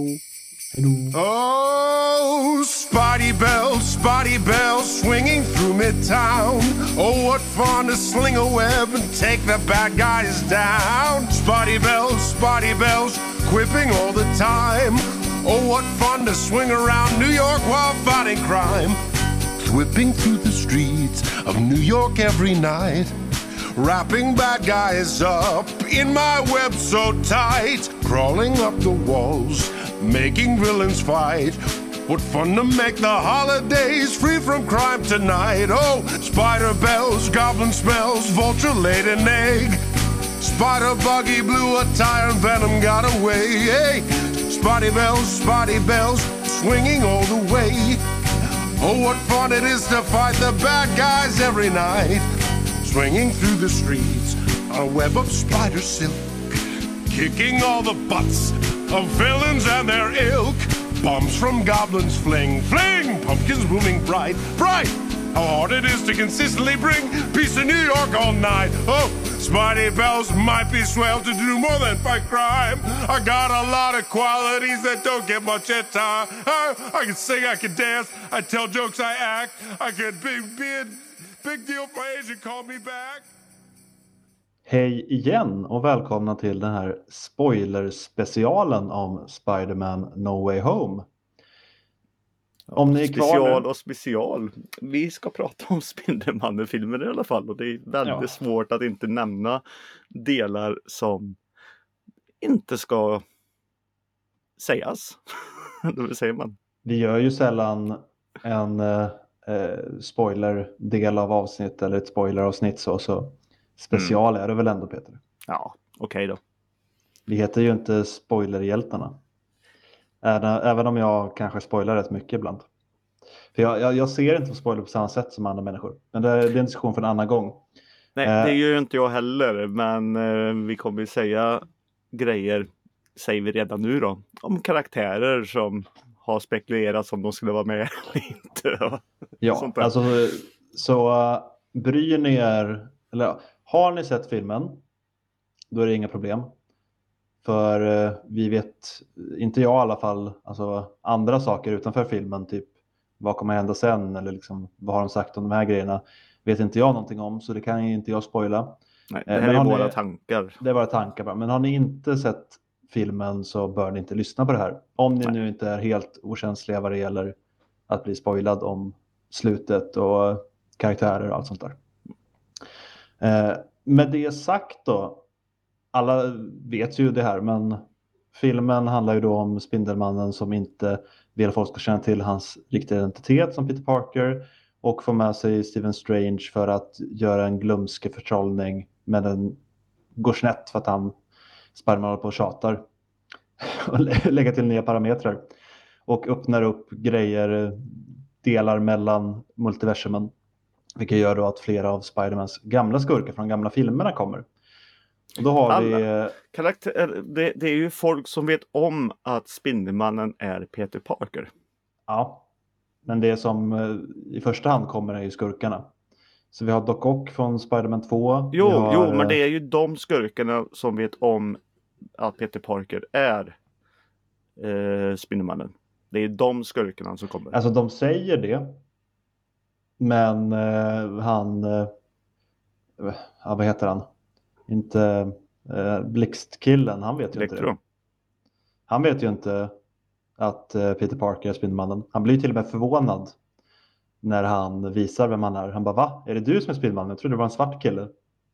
Oh, Spotty bells swinging through midtown. Oh, what fun to sling a web and take the bad guys down. Spotty bells, quipping all the time. Oh, what fun to swing around New York while fighting crime. Whipping through the streets of New York every night. Wrapping bad guys up in my web so tight. Crawling up the walls, making villains fight. What fun to make the holidays free from crime tonight. Oh, spider bells, goblin smells, vulture laid an egg. Spider buggy blew a tire and venom got away. Hey, spotty bells, swinging all the way. Oh, what fun it is to fight the bad guys every night. Swinging through the streets on a web of spider silk. Kicking all the butts of villains and their ilk. Bombs from goblins fling, pumpkins booming bright. How hard it is to consistently bring peace to New York all night. Oh, Spidey bells might be swell to do more than fight crime. I got a lot of qualities that don't get much airtime. I can sing, I can dance, I tell jokes, I act. I could be a big deal for agent, call me back. Hej igen och välkomna till den här spoilerspecialen om Spider-Man No Way Home. Om ni är kvar special nu. och special. Vi ska prata om Spindelmannen-filmer i alla fall. Och det är väldigt svårt att inte nämna delar som inte ska sägas. Då säger man. Vi gör ju sällan en spoiler-del av avsnitt eller ett spoiler-avsnitt så special är det väl ändå, Peter? Ja, okej då. Vi heter ju inte spoilerhjältarna. Även om jag kanske spoilar rätt mycket ibland. För jag ser inte på spoiler på samma sätt som andra människor. Men det är en diskussion för en annan gång. Nej, det gör ju inte jag heller. Men vi kommer ju säga grejer, säger vi redan nu då, om karaktärer som har spekulerats om de skulle vara med eller inte. Ja, Sånt där. alltså så bryr ni er, eller har ni sett filmen, då är det inga problem. För vi vet, inte jag i alla fall, alltså andra saker utanför filmen, typ vad kommer hända sen eller liksom, vad har de sagt om de här grejerna, vet inte jag någonting om, så det kan inte jag spoila. Nej, det här är våra tankar. Det är våra tankar bara. Men har ni inte sett filmen så bör ni inte lyssna på det här. Om ni nu inte är helt okänsliga vad det gäller att bli spoilad om slutet och karaktärer och allt sånt där. Med det sagt då, alla vet ju det här, men filmen handlar ju då om Spindelmannen som inte vill att folk ska känna till hans riktiga identitet som Peter Parker och få med sig Stephen Strange för att göra en glömske förtrollning, men den går snett för att han Spiderman håller på och tjatar och lägga till nya parametrar och öppnar upp grejer, delar mellan multiversumen, vilket gör då att flera av Spidermans gamla skurkar från gamla filmerna kommer. Och då har vi det är ju folk som vet om att Spindelmannen är Peter Parker. Ja, men det som i första hand kommer är ju skurkarna. Så vi har Doc Ock från Spider-Man 2. Jo, men det är ju de skurkarna som vet om att Peter Parker är Spindelmannen. Det är de skurkarna som kommer. Alltså de säger det. Men han... vad heter han? Inte Blixtkillen, han vet ju inte det. Han vet ju inte att Peter Parker är Spindelmannen. Han blir till och med förvånad när han visar vem han är. Han bara, va? Är det du som är Spindelmannen? Jag trodde det var en svart kille.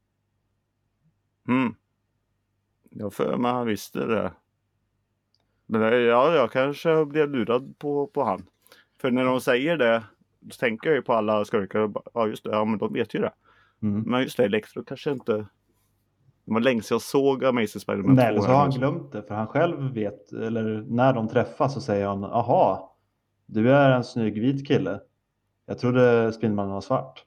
Jag för mig han visste det. Men jag kanske blev lurad på han. För när de säger det, då tänker jag ju på alla skurkar. Ja just det, ja men de vet ju det. Men just det, Electro kanske inte... Det var länge sedan jag såg Amazing Spider-Man 2. Nej, så har han glömt det. För han själv vet, eller när de träffas så säger han, aha, du är en snygg vit kille. Jag trodde Spindelmannen var svart.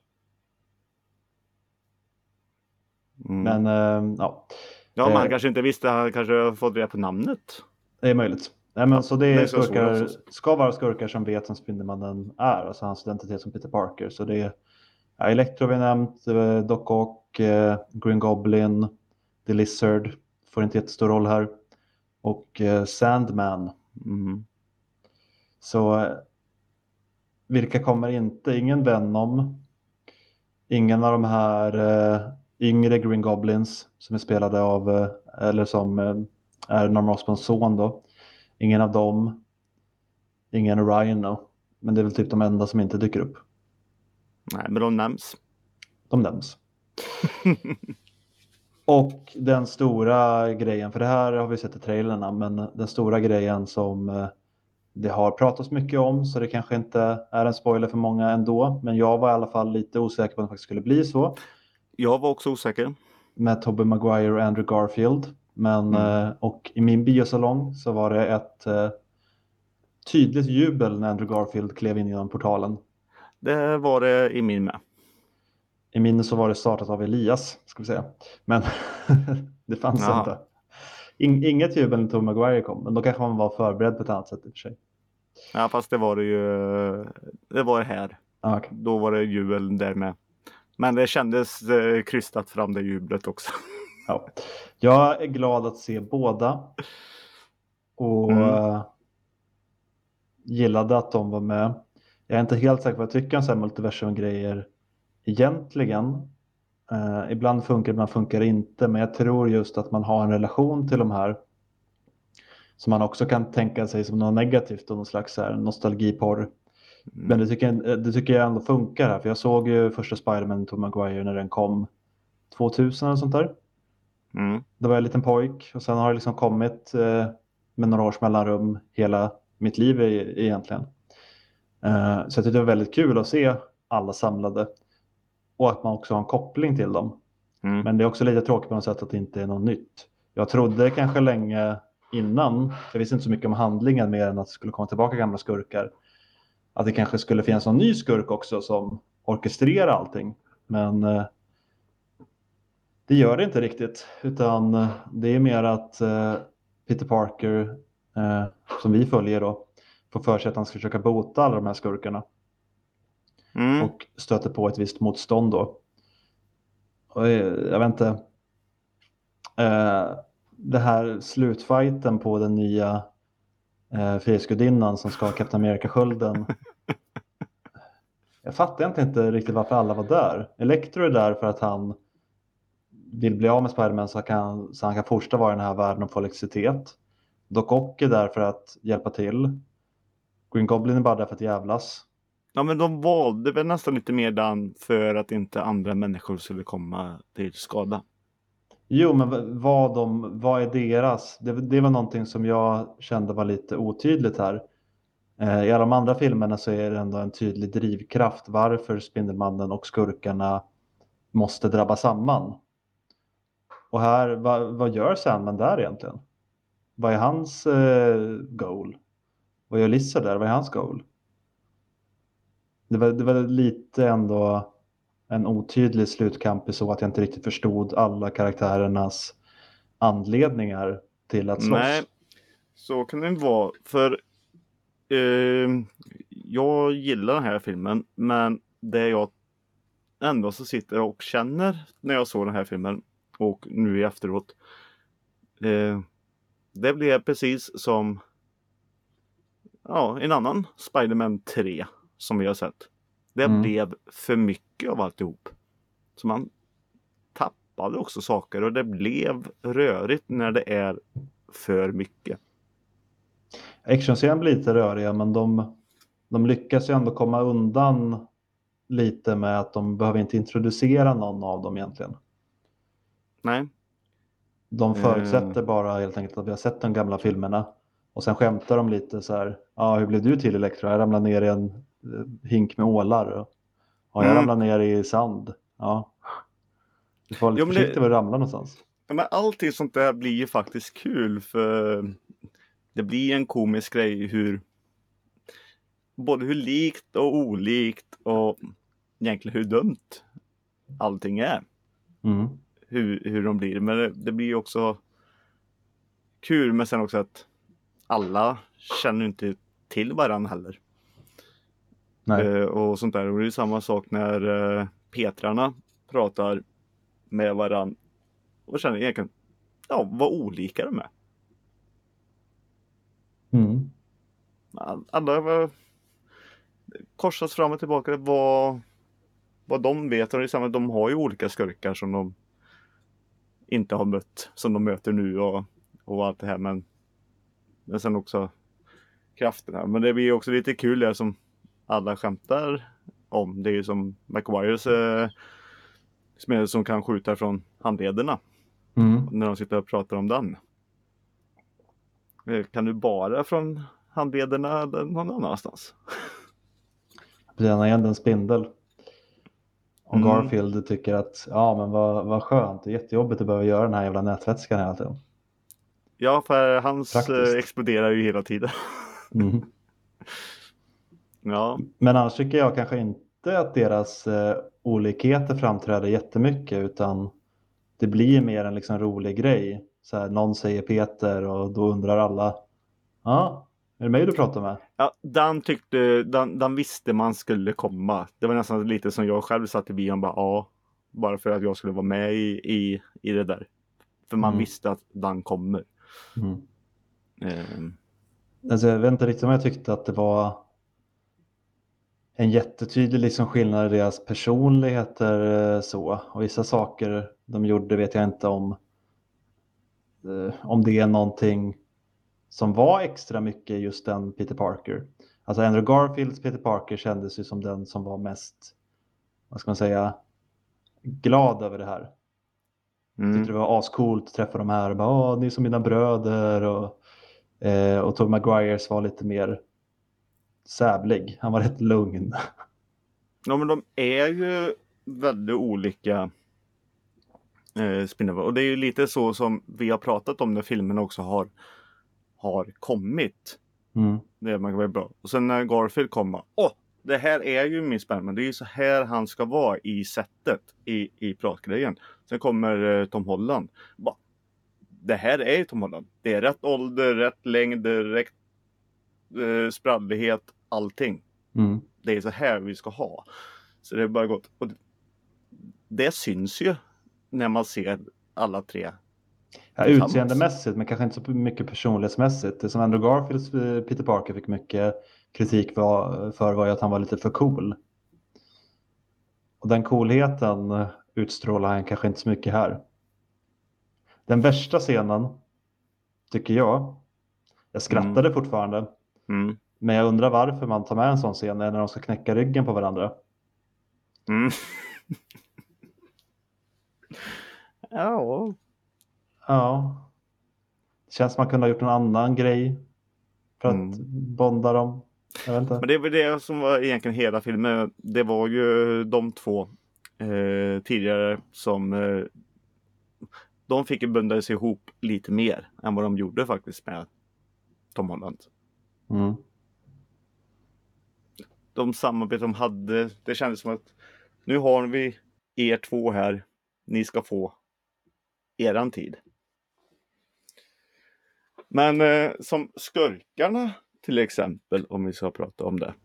Men ja. Ja, men han kanske inte visste, han kanske fått reda på namnet. Det är möjligt. Nej, men så det är skurkar, ska vara skurkar som vet som Spindelmannen är. Alltså hans identitet som Peter Parker. Så det är Electro vi nämnt, Doc Ock, Green Goblin, The Lizard får inte jättestor roll här. Och Sandman. Så vilka kommer inte? Ingen Venom. Ingen av de här yngre Green Goblins som är spelade av, eller som är Norman Osborns son då. Ingen av dem. Ingen Rhino. Men det är väl typ de enda som inte dyker upp. Nej, men de nämns. De nämns. Och den stora grejen, för det här har vi sett i trailerna, men den stora grejen som det har pratats mycket om, så det kanske inte är en spoiler för många ändå, men jag var i alla fall lite osäker på att det faktiskt skulle bli så. Jag var också osäker. Med Tobey Maguire och Andrew Garfield, men och i min biosalong så var det ett tydligt jubel när Andrew Garfield klev in genom portalen. Det var det i min med. I min så var det startat av Elias, ska vi säga. Men det fanns inte. Inget jubel när Tobey Maguire kom. Men då kanske man var förberedd på ett annat sätt i och för sig. Ja, fast det var det ju. Det var det här. Okay. Då var det jubel där med. Men det kändes krystat fram det jublet också. Ja. Jag är glad att se båda. Och gillade att de var med. Jag är inte helt säker på vad jag tycker om så här multiversum-grejer egentligen. Ibland funkar det, ibland funkar det inte. Men jag tror just att man har en relation till de här som man också kan tänka sig som något negativt och någon slags så här nostalgiporr. Men det tycker jag ändå funkar här. För jag såg ju första Spider-Man, Tobey Maguire, när den kom 2000 eller sånt där. Då var jag en liten pojk. Och sen har det liksom kommit med några års mellanrum hela mitt liv egentligen. Så jag tyckte det var väldigt kul att se alla samlade. Och att man också har en koppling till dem. Men det är också lite tråkigt på något sätt att det inte är något nytt. Jag trodde kanske länge innan, jag visste inte så mycket om handlingen mer än att det skulle komma tillbaka gamla skurkar, att det kanske skulle finnas någon ny skurk också som orkestrerar allting. Men det gör det inte riktigt, utan det är mer att Peter Parker, som vi följer då, får för sig att han ska försöka bota alla de här skurkarna. Och stöter på ett visst motstånd då. Och jag vet inte, det här slutfighten på den nya Frihetsgudinnan som ska ha Captain America-skölden. Jag fattar inte riktigt varför alla var där. Electro är där för att han vill bli av med Spider-Man så han kan fortsätta vara i den här världen och få elektricitet. Doc Ock är där för att hjälpa till. Green Goblin är bara där för att jävlas. Ja, men de valde väl nästan lite mer Dan för att inte andra människor skulle komma till skada. Jo, men vad är deras? Det var någonting som jag kände var lite otydligt här. I alla de andra filmerna så är det ändå en tydlig drivkraft varför Spindelmannen och skurkarna måste drabba samman. Och här, vad gör Sandman där egentligen? Vad är hans goal? Vad gör Lizard där? Vad är hans goal? Det var lite ändå en otydlig slutkamp i så att jag inte riktigt förstod alla karaktärernas anledningar till att slåss. Nej, så kan det vara. För jag gillar den här filmen, men det jag ändå så sitter och känner när jag såg den här filmen och nu efteråt, det blev precis som en annan Spider-Man 3 som vi har sett. Det blev för mycket av alltihop. Så man tappade också saker och det blev rörigt när det är för mycket. Actionscenen blir lite röriga, men de lyckas ju ändå komma undan lite med att de behöver inte introducera någon av dem egentligen. Nej. De förutsätter bara helt enkelt att vi har sett de gamla filmerna. Och sen skämtar de lite så här. Ja, hur blev du till Electro? Jag ramlade ner i en hink med ålar. Ja, jag ramlade ner i sand. Ja. Du får vara lite försiktig med att ramla någonstans. Ja, men allting sånt där blir ju faktiskt kul. För det blir en komisk grej både hur likt och olikt och egentligen hur dumt allting är. Hur de blir. Men det blir ju också kul, men sen också att alla känner inte till varandra heller. Nej. Och sånt där. Och det är samma sak när Petrarna pratar med varandra och känner egentligen vad olika de är. Alla korsas fram och tillbaka vad de vet. Och det är samma, de har ju olika skurkar som de inte har mött, som de möter nu och allt det här, men sen också krafterna. Men det blir också lite kul det som alla skämtar om. Det är ju som McGuires smed som kan skjuta från handlederna när de sitter och pratar om den. Kan du bara från handlederna eller någon annanstans? Bränna igen en spindel. Och Garfield tycker att men vad skönt, det är jättejobbigt att behöva göra den här jävla nätvätskan hela tiden. Ja, för hans exploderar ju hela tiden. Ja. Men annars tycker jag kanske inte att deras olikheter framträder jättemycket, utan det blir mer en liksom rolig grej. Så här, någon säger Peter och då undrar alla, är det mig du pratar med? Ja, Dan visste man skulle komma. Det var nästan lite som jag själv satt i bion bara för att jag skulle vara med i det där. För man visste att Dan kommer. Alltså, jag vet inte riktigt om jag tyckte att det var en jättetydlig liksom skillnad i deras personligheter så. Och vissa saker de gjorde vet jag inte om det är någonting som var extra mycket just den Peter Parker. Alltså Andrew Garfields Peter Parker kändes ju som den som var mest, vad ska man säga, glad över det här. Tyckte det var ascoolt att träffa de här och bara, ni är som mina bröder, och Tobey Maguires var lite mer sävlig. Han var rätt lugn. Ja, men de är ju väldigt olika spinner. Och det är ju lite så som vi har pratat om när filmen också har kommit. Det man kan vara bra. Och sen när Garfield kommer, det här är ju min Spiderman. Det är ju så här han ska vara i sättet, i pratgrejen. Sen kommer Tom Holland. Det här är ju Tom Holland. Det är rätt ålder, rätt längd, rätt spraddlighet, allting. Det är så här vi ska ha. Så det är bara gott. Och det syns ju när man ser alla tre. Ja, utseendemässigt, men kanske inte så mycket personlighetsmässigt. Det som Andrew Garfields Peter Parker fick mycket kritik för var ju att han var lite för cool. Och den coolheten utstrålar han kanske inte så mycket här. Den värsta scenen, tycker jag skrattade fortfarande. Men jag undrar varför man tar med en sån scen när de ska knäcka ryggen på varandra. Ja. Det känns som man kunde ha gjort en annan grej för att bonda dem. Jag vet inte. Men det var det som var egentligen hela filmen. Det var ju de två tidigare som de fick bunda sig ihop lite mer än vad de gjorde faktiskt med Tom Holland. De samarbete de hade, det kändes som att nu har vi er två här, ni ska få eran tid. Men som skurkarna till exempel, om vi ska prata om det.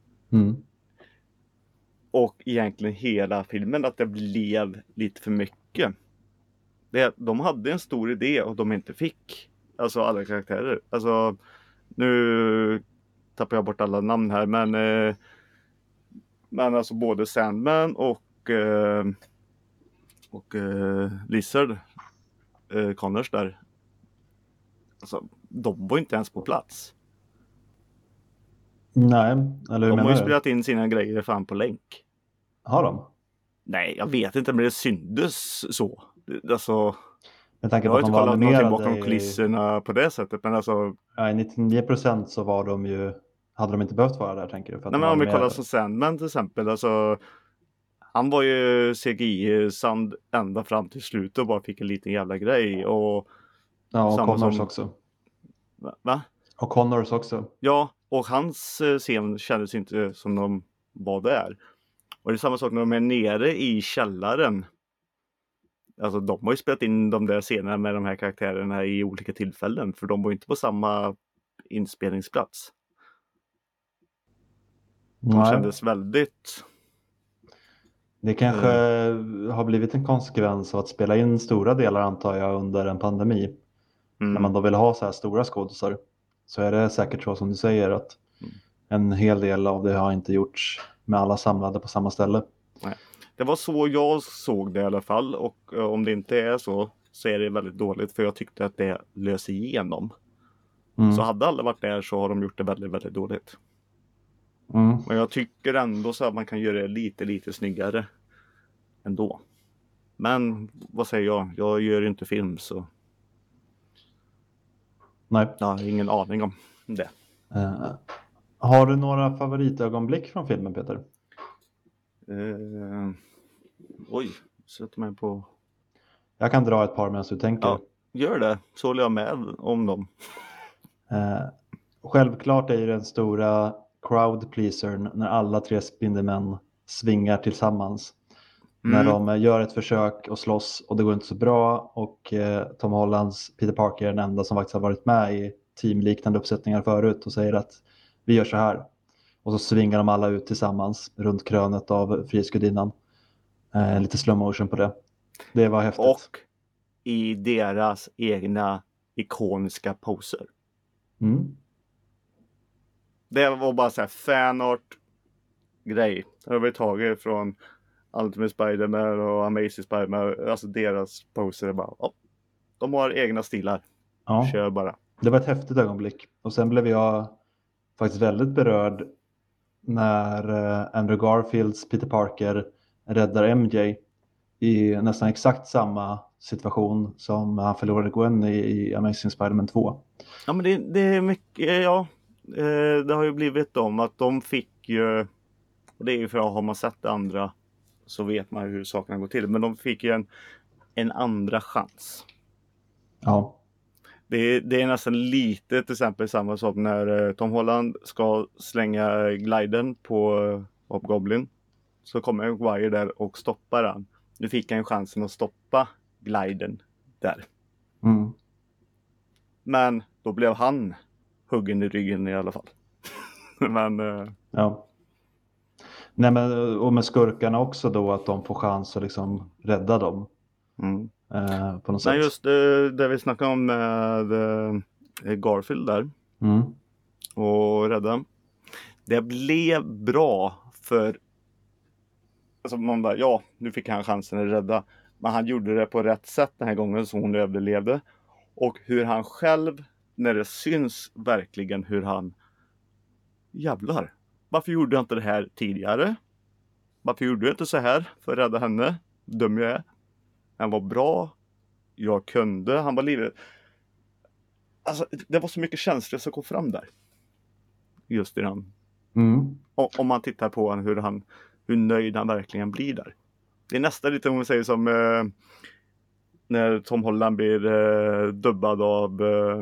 Och egentligen hela filmen, att det blev lite för mycket. De hade en stor idé och de inte fick. Alltså alla karaktärer. Alltså, nu tappar jag bort alla namn här, men alltså både Sandman och Lizard, Connors där. Alltså, de var inte ens på plats. Nej, eller hur de har ju du? spelat in sina grejer fan på länk. Har de? Nej, jag vet inte, men det syntes så. Alltså, Med tanke jag på har att inte de var kollat någonting bakom animerade kulisserna på det sättet, men alltså... Ja, i 99% så var de ju... Hade de inte behövt vara där, tänker du? För att Nej, men om vi kollar som Sandman till exempel, alltså... Han var ju CGI-sand ända fram till slutet och bara fick en liten jävla grej. Och Connors också. Va? Och Connors också. Ja, och hans scen kändes inte som de var där. Och det är samma sak när de är nere i källaren. Alltså de har ju spelat in de där scenerna med de här karaktärerna i olika tillfällen. För de var inte på samma inspelningsplats. De kändes väldigt... Det kanske har blivit en konsekvens av att spela in stora delar, antar jag, under en pandemi. När man då vill ha så här stora skådisar. Så är det säkert så som du säger att en hel del av det har inte gjorts med alla samlade på samma ställe. Nej. Det var så jag såg det i alla fall, och om det inte är så är det väldigt dåligt, för jag tyckte att det löser igenom. Så hade alla varit där så har de gjort det väldigt, väldigt dåligt. Men jag tycker ändå så att man kan göra det lite snyggare ändå. Men vad säger jag? Jag gör inte film, så Nej. jag har ingen aning om det. Har du några favoritögonblick från filmen, Peter? Oj, sätter mig på... Jag kan dra ett par medan du tänker. Ja, gör det. Så håller jag med om dem. Självklart är ju den stora crowd pleasern när alla tre Spindelmän svingar tillsammans. När de gör ett försök att slåss och det går inte så bra, och Tom Hollands Peter Parker är den enda som faktiskt har varit med i teamliknande uppsättningar förut och säger att vi gör så här. Och så svingar de alla ut tillsammans runt krönet av Frihetsgudinnan. Lite slow motion på det. Det var häftigt. Och i deras egna ikoniska poser. Det var bara så här fanart grej. Det har vi tagit från Ultimate Spider-Man och Amazing Spider-Man. Alltså deras poser är bara... de har egna stilar. Ja. Kör bara. Det var ett häftigt ögonblick. Och sen blev jag faktiskt väldigt berörd när Andrew Garfields Peter Parker räddar MJ i nästan exakt samma situation som han förlorade Gwen i Amazing Spider-Man 2. Ja, men det är mycket, ja. Det har ju blivit om att de fick ju, och det är ju för att har man sett det andra så vet man hur sakerna går till. Men de fick ju en andra chans. Ja. Det är nästan lite till exempel samma sak när Tom Holland ska slänga gliden på Hobgoblin. Så kommer Maguire där och stoppar han. Nu fick han ju chansen att stoppa gliden där. Mm. Men då blev han huggen i ryggen i alla fall. Men Ja. Nej, men, och med skurkarna också då, att de får chans att liksom rädda dem. På något sätt. nej, just det vi snackade om med Garfield där. Och rädda. Det blev bra för alltså man bara, ja, nu fick han chansen att rädda. Men han gjorde det på rätt sätt den här gången så hon överlevde. Och hur han själv, när det syns verkligen hur han jävlar. Varför gjorde jag inte det här tidigare? Varför gjorde jag inte så här för att rädda henne? Dum jag är. Han var bra. Jag kunde. Han var livrädd. Alltså, det var så mycket känslor som kom fram där. Just i den. Om man tittar på honom, hur nöjd han verkligen blir där. Det är nästan lite om man säger som när Tom Holland blir dubbad av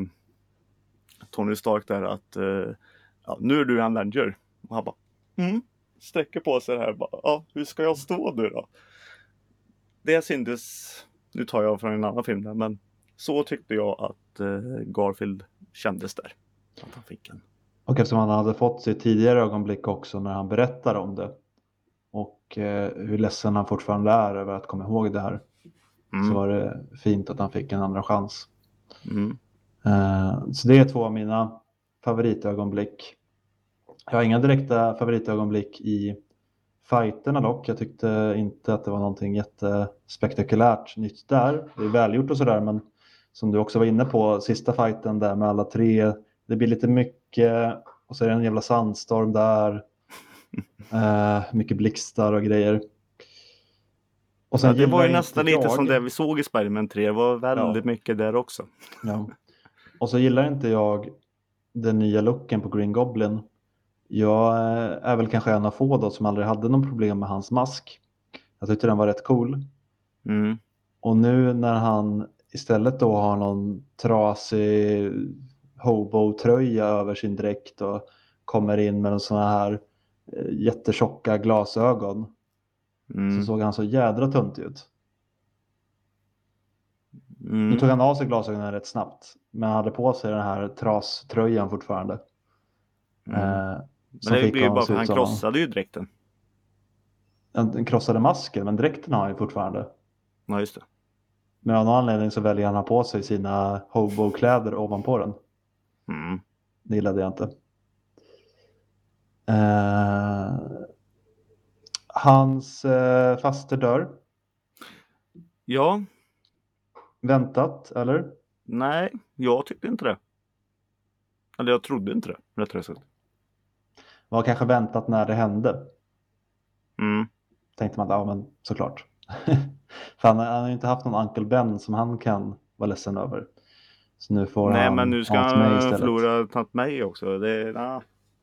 Tony Stark där att ja, nu är du en Avenger. Och han bara sträcker på sig här. Bara, ja, hur ska jag stå nu då? Det syntes, nu tar jag från en annan film där, men så tyckte jag att Garfield kändes där. Att han fick en. Och eftersom han hade fått sitt tidigare ögonblick också när han berättar om det. Och hur ledsen han fortfarande är över att komma ihåg det här. Så var det fint att han fick en andra chans. Så det är 2 av mina favoritögonblick. Jag har inga direkta favoritögonblick i fighterna dock. Jag tyckte inte att det var någonting jättespektakulärt nytt där. Det är välgjort och sådär, men som du också var inne på, sista fighten där med alla 3, det blir lite mycket, och så är det en jävla sandstorm där. Mycket blixtar och grejer. Och sen det var ju nästan lite som det vi såg i Spider-Man 3. Det var väldigt mycket där också. Ja. Och så gillar inte jag den nya looken på Green Goblin. Jag är väl kanske en av få då som aldrig hade någon problem med hans mask. Jag tyckte den var rätt cool. Och nu när han istället då har någon trasig hobo-tröja över sin dräkt och kommer in med en sån här jättetjocka glasögon. Så såg han så jädra tunt ut. Nu tog han av sig glasögonen rätt snabbt. Men han hade på sig den här traströjan fortfarande. Men det blir ju bara för han krossade ju dräkten. Han krossade masken, men dräkten har han ju fortfarande. Ja, just det. Men av någon anledning så väljer han ha på sig sina hobo-kläder ovanpå den. Det gillade jag inte. Hans faster dör. Ja. Väntat, eller? Nej, jag tyckte inte det. Eller jag trodde inte det, rättare sagt. Var kanske väntat när det hände. Tänkte man, ja men såklart. För han har ju inte haft någon Uncle Ben som han kan vara ledsen över. Så nu får han men nu ska han förlora Tant May också. Ja.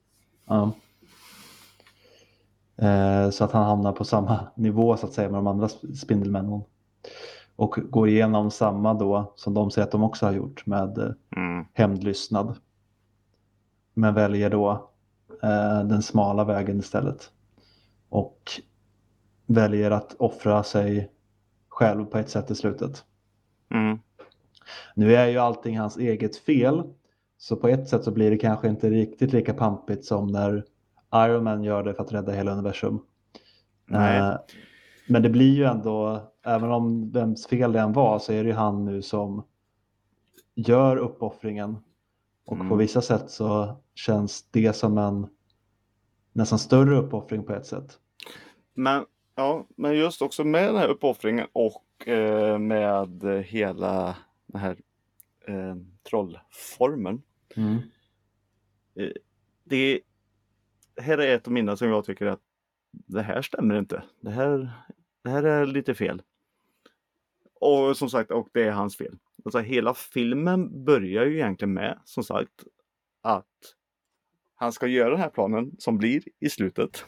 Så att han hamnar på samma nivå så att säga med de andra spindelmännen. Och går igenom samma då som de säger att de också har gjort med hämndlystnad. Men väljer då den smala vägen istället. Och väljer att offra sig själv på ett sätt i slutet. Nu är ju allting hans eget fel. Så på ett sätt så blir det kanske inte riktigt lika pampigt som när Iron Man gör det för att rädda hela universum. Men det blir ju ändå, även om vems fel det än var, så är det ju han nu som gör uppoffringen. Och på vissa sätt så känns det som en nästan större uppoffring på ett sätt. Men just också med den här uppoffringen och med hela den här trollformen. här är ett av mina som jag tycker att det här stämmer inte. Det här är lite fel. Och som sagt, och det är hans fel. Alltså hela filmen börjar ju egentligen med, som sagt, att han ska göra den här planen som blir i slutet.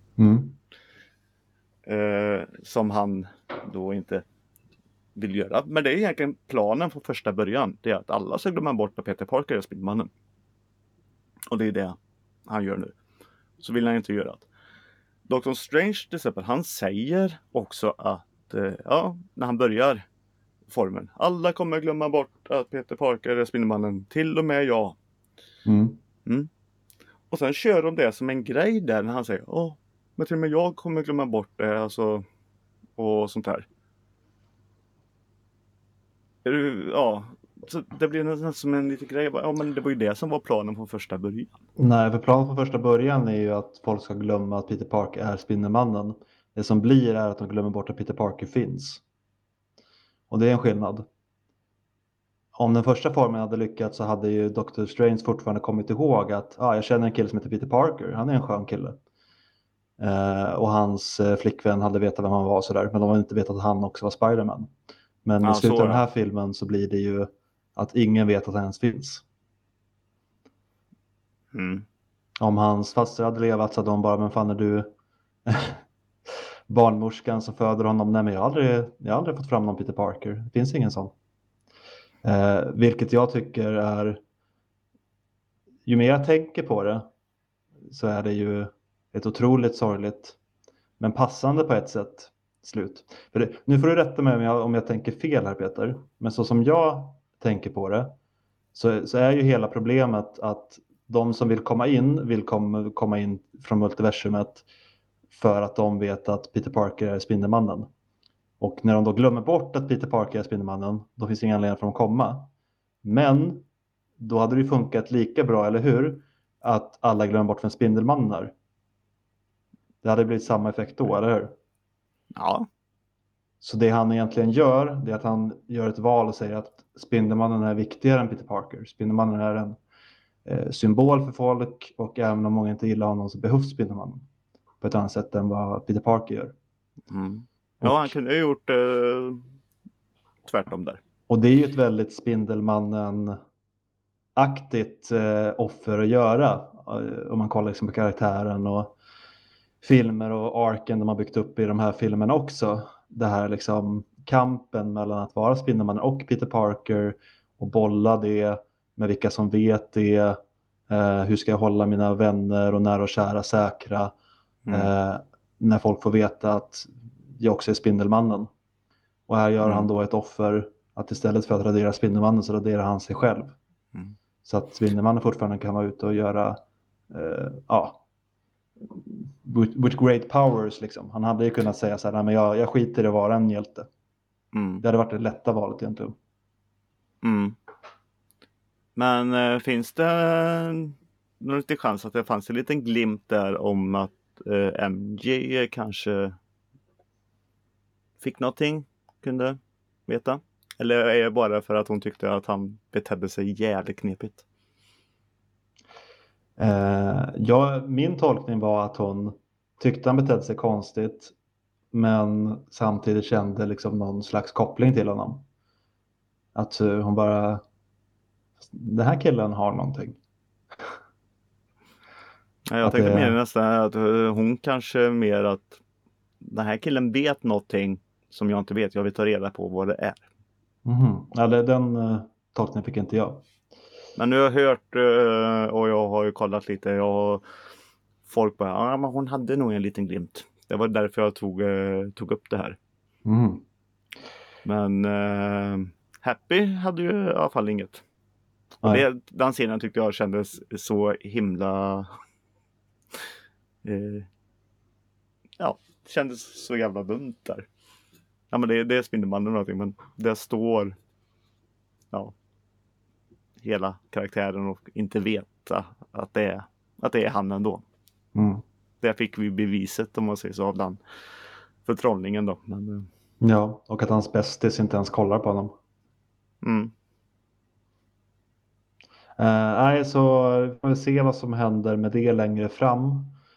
Som han då inte vill göra. Men det är egentligen planen från första början. Det är att alla ska glömma bort att Peter Parker är Spindelmannen. Och det är det han gör nu. Så vill han inte göra det. Doctor Strange till exempel, han säger också att när han börjar formen, alla kommer glömma bort att Peter Parker är Spindelmannen, till och med jag. Och sen kör de det som en grej där när han säger men till och med jag kommer glömma bort det, alltså, och sånt här. Så det blir nästan som en liten grej. Ja, men det var ju det som var planen från första början. Nej, för planen från första början är ju att folk ska glömma att Peter Parker är Spindelmannen. Det som blir är att de glömmer bort att Peter Parker finns. Och det är en skillnad. Om den första formen hade lyckats så hade ju Doctor Strange fortfarande kommit ihåg att jag känner en kille som heter Peter Parker. Han är en skön kille. Och hans flickvän hade vetat vem han var och sådär. Men de hade inte vetat att han också var Spider-Man. Men i slutet av den här filmen så blir det ju att ingen vet att han ens finns. Om hans faster hade levat så hade de bara, men fan är du barnmorskan som föder honom? Nej, men jag har aldrig fått fram någon Peter Parker. Det finns ingen sån. Vilket jag tycker är, ju mer jag tänker på det så är det ju ett otroligt sorgligt men passande på ett sätt slut. För nu får du rätta mig om jag tänker fel här, Peter. Men så som jag tänker på det så är ju hela problemet att de som vill komma in vill komma in från multiversumet för att de vet att Peter Parker är Spindelmannen. Och när de då glömmer bort att Peter Parker är Spindelmannen, då finns ingen anledning för dem att komma. Men då hade det ju funkat lika bra, eller hur? Att alla glömmer bort vem Spindelmannen är. Det hade blivit samma effekt då, eller hur? Ja. Så det han egentligen gör, det är att han gör ett val och säger att Spindelmannen är viktigare än Peter Parker. Spindelmannen är en symbol för folk, och även om många inte gillar honom så behövs Spindelmannen på ett annat sätt än vad Peter Parker gör. Ja, han kunde ha gjort tvärtom där. Och det är ju ett väldigt Spindelmannen-aktigt offer att göra. Om man kollar liksom på karaktären och filmer och arken de har byggt upp i de här filmerna också. Det här liksom kampen mellan att vara Spindelmannen och Peter Parker och bolla det med vilka som vet det. Hur ska jag hålla mina vänner och nära och kära säkra när folk får veta att jag också är Spindelmannen. Och här gör han då ett offer att istället för att radera Spindelmannen så raderar han sig själv. Så att Spindelmannen fortfarande kan vara ute och göra with great powers liksom. Han hade ju kunnat säga så här, nej, men jag skiter i att vara en hjälte. Det hade varit det lätta valet egentligen. Men finns det någon liten chans att det fanns en liten glimt där om att MJ kanske fick någonting, kunde veta? Eller är det bara för att hon tyckte att han betedde sig jävligt knepigt? Min tolkning var att hon tyckte han betedde sig konstigt, men samtidigt kände liksom någon slags koppling till honom. Att hon bara, den här killen har någonting. Jag tänkte mer nästan att hon kanske mer att den här killen vet någonting som jag inte vet. Jag vill ta reda på vad det är. Eller den tolkningen fick inte jag. Men nu har jag hört och jag har ju kollat lite. Folk bara, men hon hade nog en liten glimt. Det var därför jag tog upp det här. Men Happy hade ju i alla fall inget. Och den scenen tyckte jag kändes så himla... kändes så jävla dumt där. Ja, men det är Spindelmannen och någonting, men det står hela karaktären och inte veta att det är han ändå. Där fick vi beviset, om man säger så, av den förtrollningen då. Men, ja, och att hans bästis inte ens kollar på honom. Så vi får se vad som händer med det längre fram.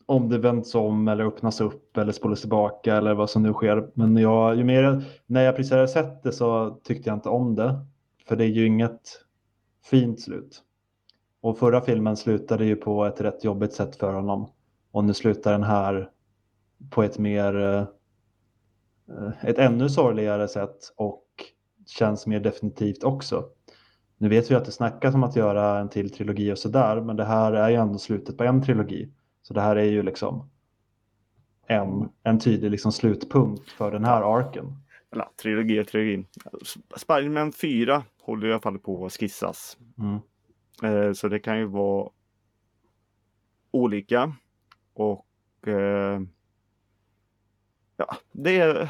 om det vänds om eller öppnas upp eller spolas tillbaka eller vad som nu sker. Men när jag precis hade sett det så tyckte jag inte om det. För det är ju inget fint slut. Och förra filmen slutade ju på ett rätt jobbigt sätt för honom. Och nu slutar den här på ett ett ännu sorgligare sätt och känns mer definitivt också. Nu vet vi att det snackas om att göra en till trilogi och sådär, men det här är ju ändå slutet på en trilogi. Så det här är ju liksom en tydlig liksom slutpunkt för den här arken. Ja, trilogin. Spider-Man 4 håller i alla fall på att skissas. Så det kan ju vara olika. Och ja, det är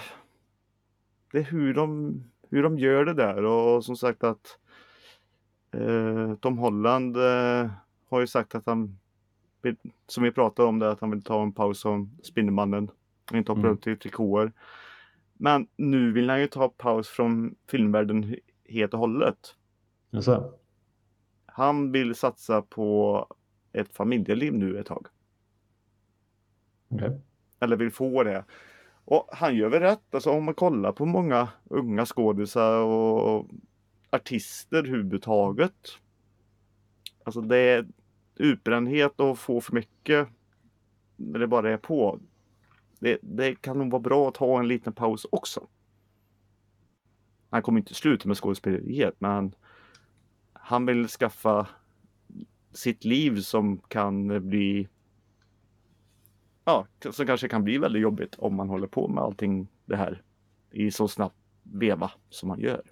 hur de gör det där. Och som sagt att Tom Holland har ju sagt att han vill, som vi pratade om det, att han vill ta en paus som Spindelmannen och inte hoppa upp till trikåer. Men nu vill han ju ta paus från filmvärlden helt och hållet. Så. Han vill satsa på ett familjeliv nu ett tag. Okay. Eller vill få det. Och han gör väl rätt. Alltså om man kollar på många unga skådisar och artister överhuvudtaget. Alltså det är utbrändhet och få för mycket när det bara är på. Det kan nog vara bra att ta en liten paus också. Han kommer inte sluta med skådespeleriet, men han vill skaffa sitt liv som kan bli, ja, som kanske kan bli väldigt jobbigt om man håller på med allting det här i så snabb veva som man gör.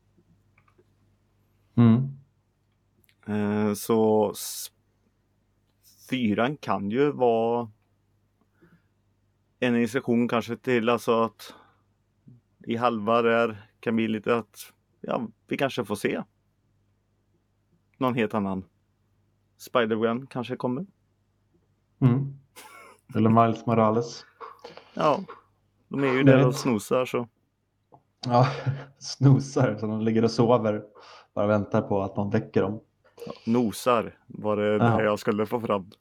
Så 4 kan ju vara en instruktion kanske till, alltså att i halva där kan bli lite att vi kanske får se någon helt annan. Spider-Gwen kanske kommer. Eller Miles Morales. Ja, de är ju där och snosar så. Ja, snosar så de ligger och sover. Bara väntar på att någon väcker dem. Ja, nosar var det där jag skulle få fram.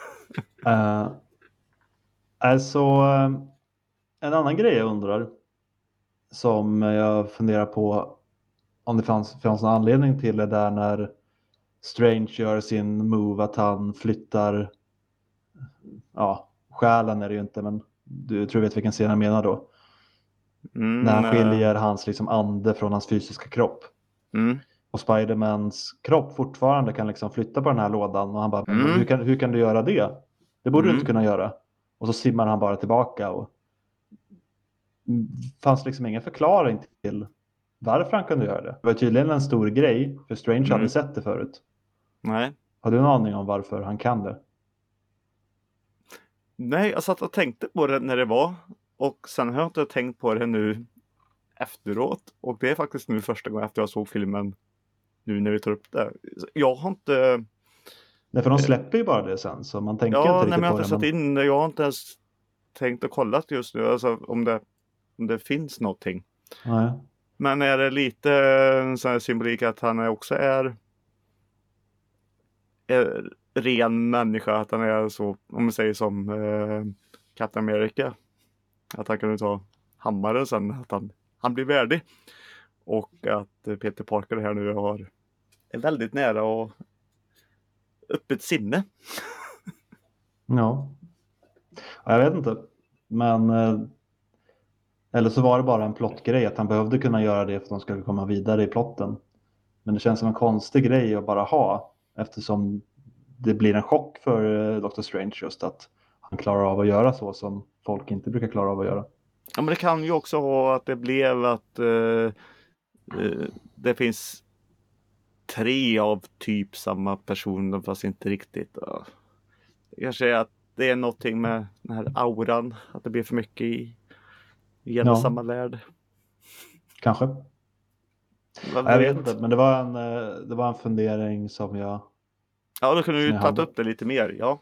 Alltså, en annan grej jag undrar, som jag funderar på om det fanns någon anledning till det där när Strange gör sin move att han flyttar, själen är det ju inte, men du tror vet vilken scen jag menar då. När han skiljer hans liksom ande från hans fysiska kropp. Och Spidermans kropp fortfarande kan liksom flytta på den här lådan. Och han bara, hur kan du göra det? Det borde du inte kunna göra. Och så simmar han bara tillbaka. Och fanns liksom ingen förklaring till varför han kunde göra det. Det var tydligen en stor grej. För Strange hade sett det förut. Nej. Har du en aning om varför han kan det? Nej, jag satt och tänkte på det när det var. Och sen har jag inte tänkt på det nu efteråt. Och det är faktiskt nu första gången efter jag såg filmen. Nu när vi tar upp det. Jag har inte... Nej, för de släpper ju bara det sen. Så man tänker inte riktigt på det. Jag har inte satt in. Jag har inte ens tänkt och kollat just nu. Alltså om det finns någonting. Nej. Men är det lite en sån här symbolik att han också är ren människa. Att han är så, om man säger som Captain America. Att han kan ta hammaren sen. Att han blir värdig. Och att Peter Parker här nu är väldigt nära och öppet sinne. Ja, jag vet inte. Men eller så var det bara en plottgrej att han behövde kunna göra det för att de skulle komma vidare i plotten. Men det känns som en konstig grej att bara ha, eftersom det blir en chock för Dr. Strange just att han klarar av att göra så som folk inte brukar klara av att göra. Ja, men det kan ju också ha att det blev att det finns 3 av typ samma person, fast inte riktigt. Kanske att det är någonting med den här auran, att det blir för mycket i en och samma värld. Kanske. Jag vet inte, men det var en fundering som jag... Ja, då kunde du ju tagit upp det lite mer. Ja,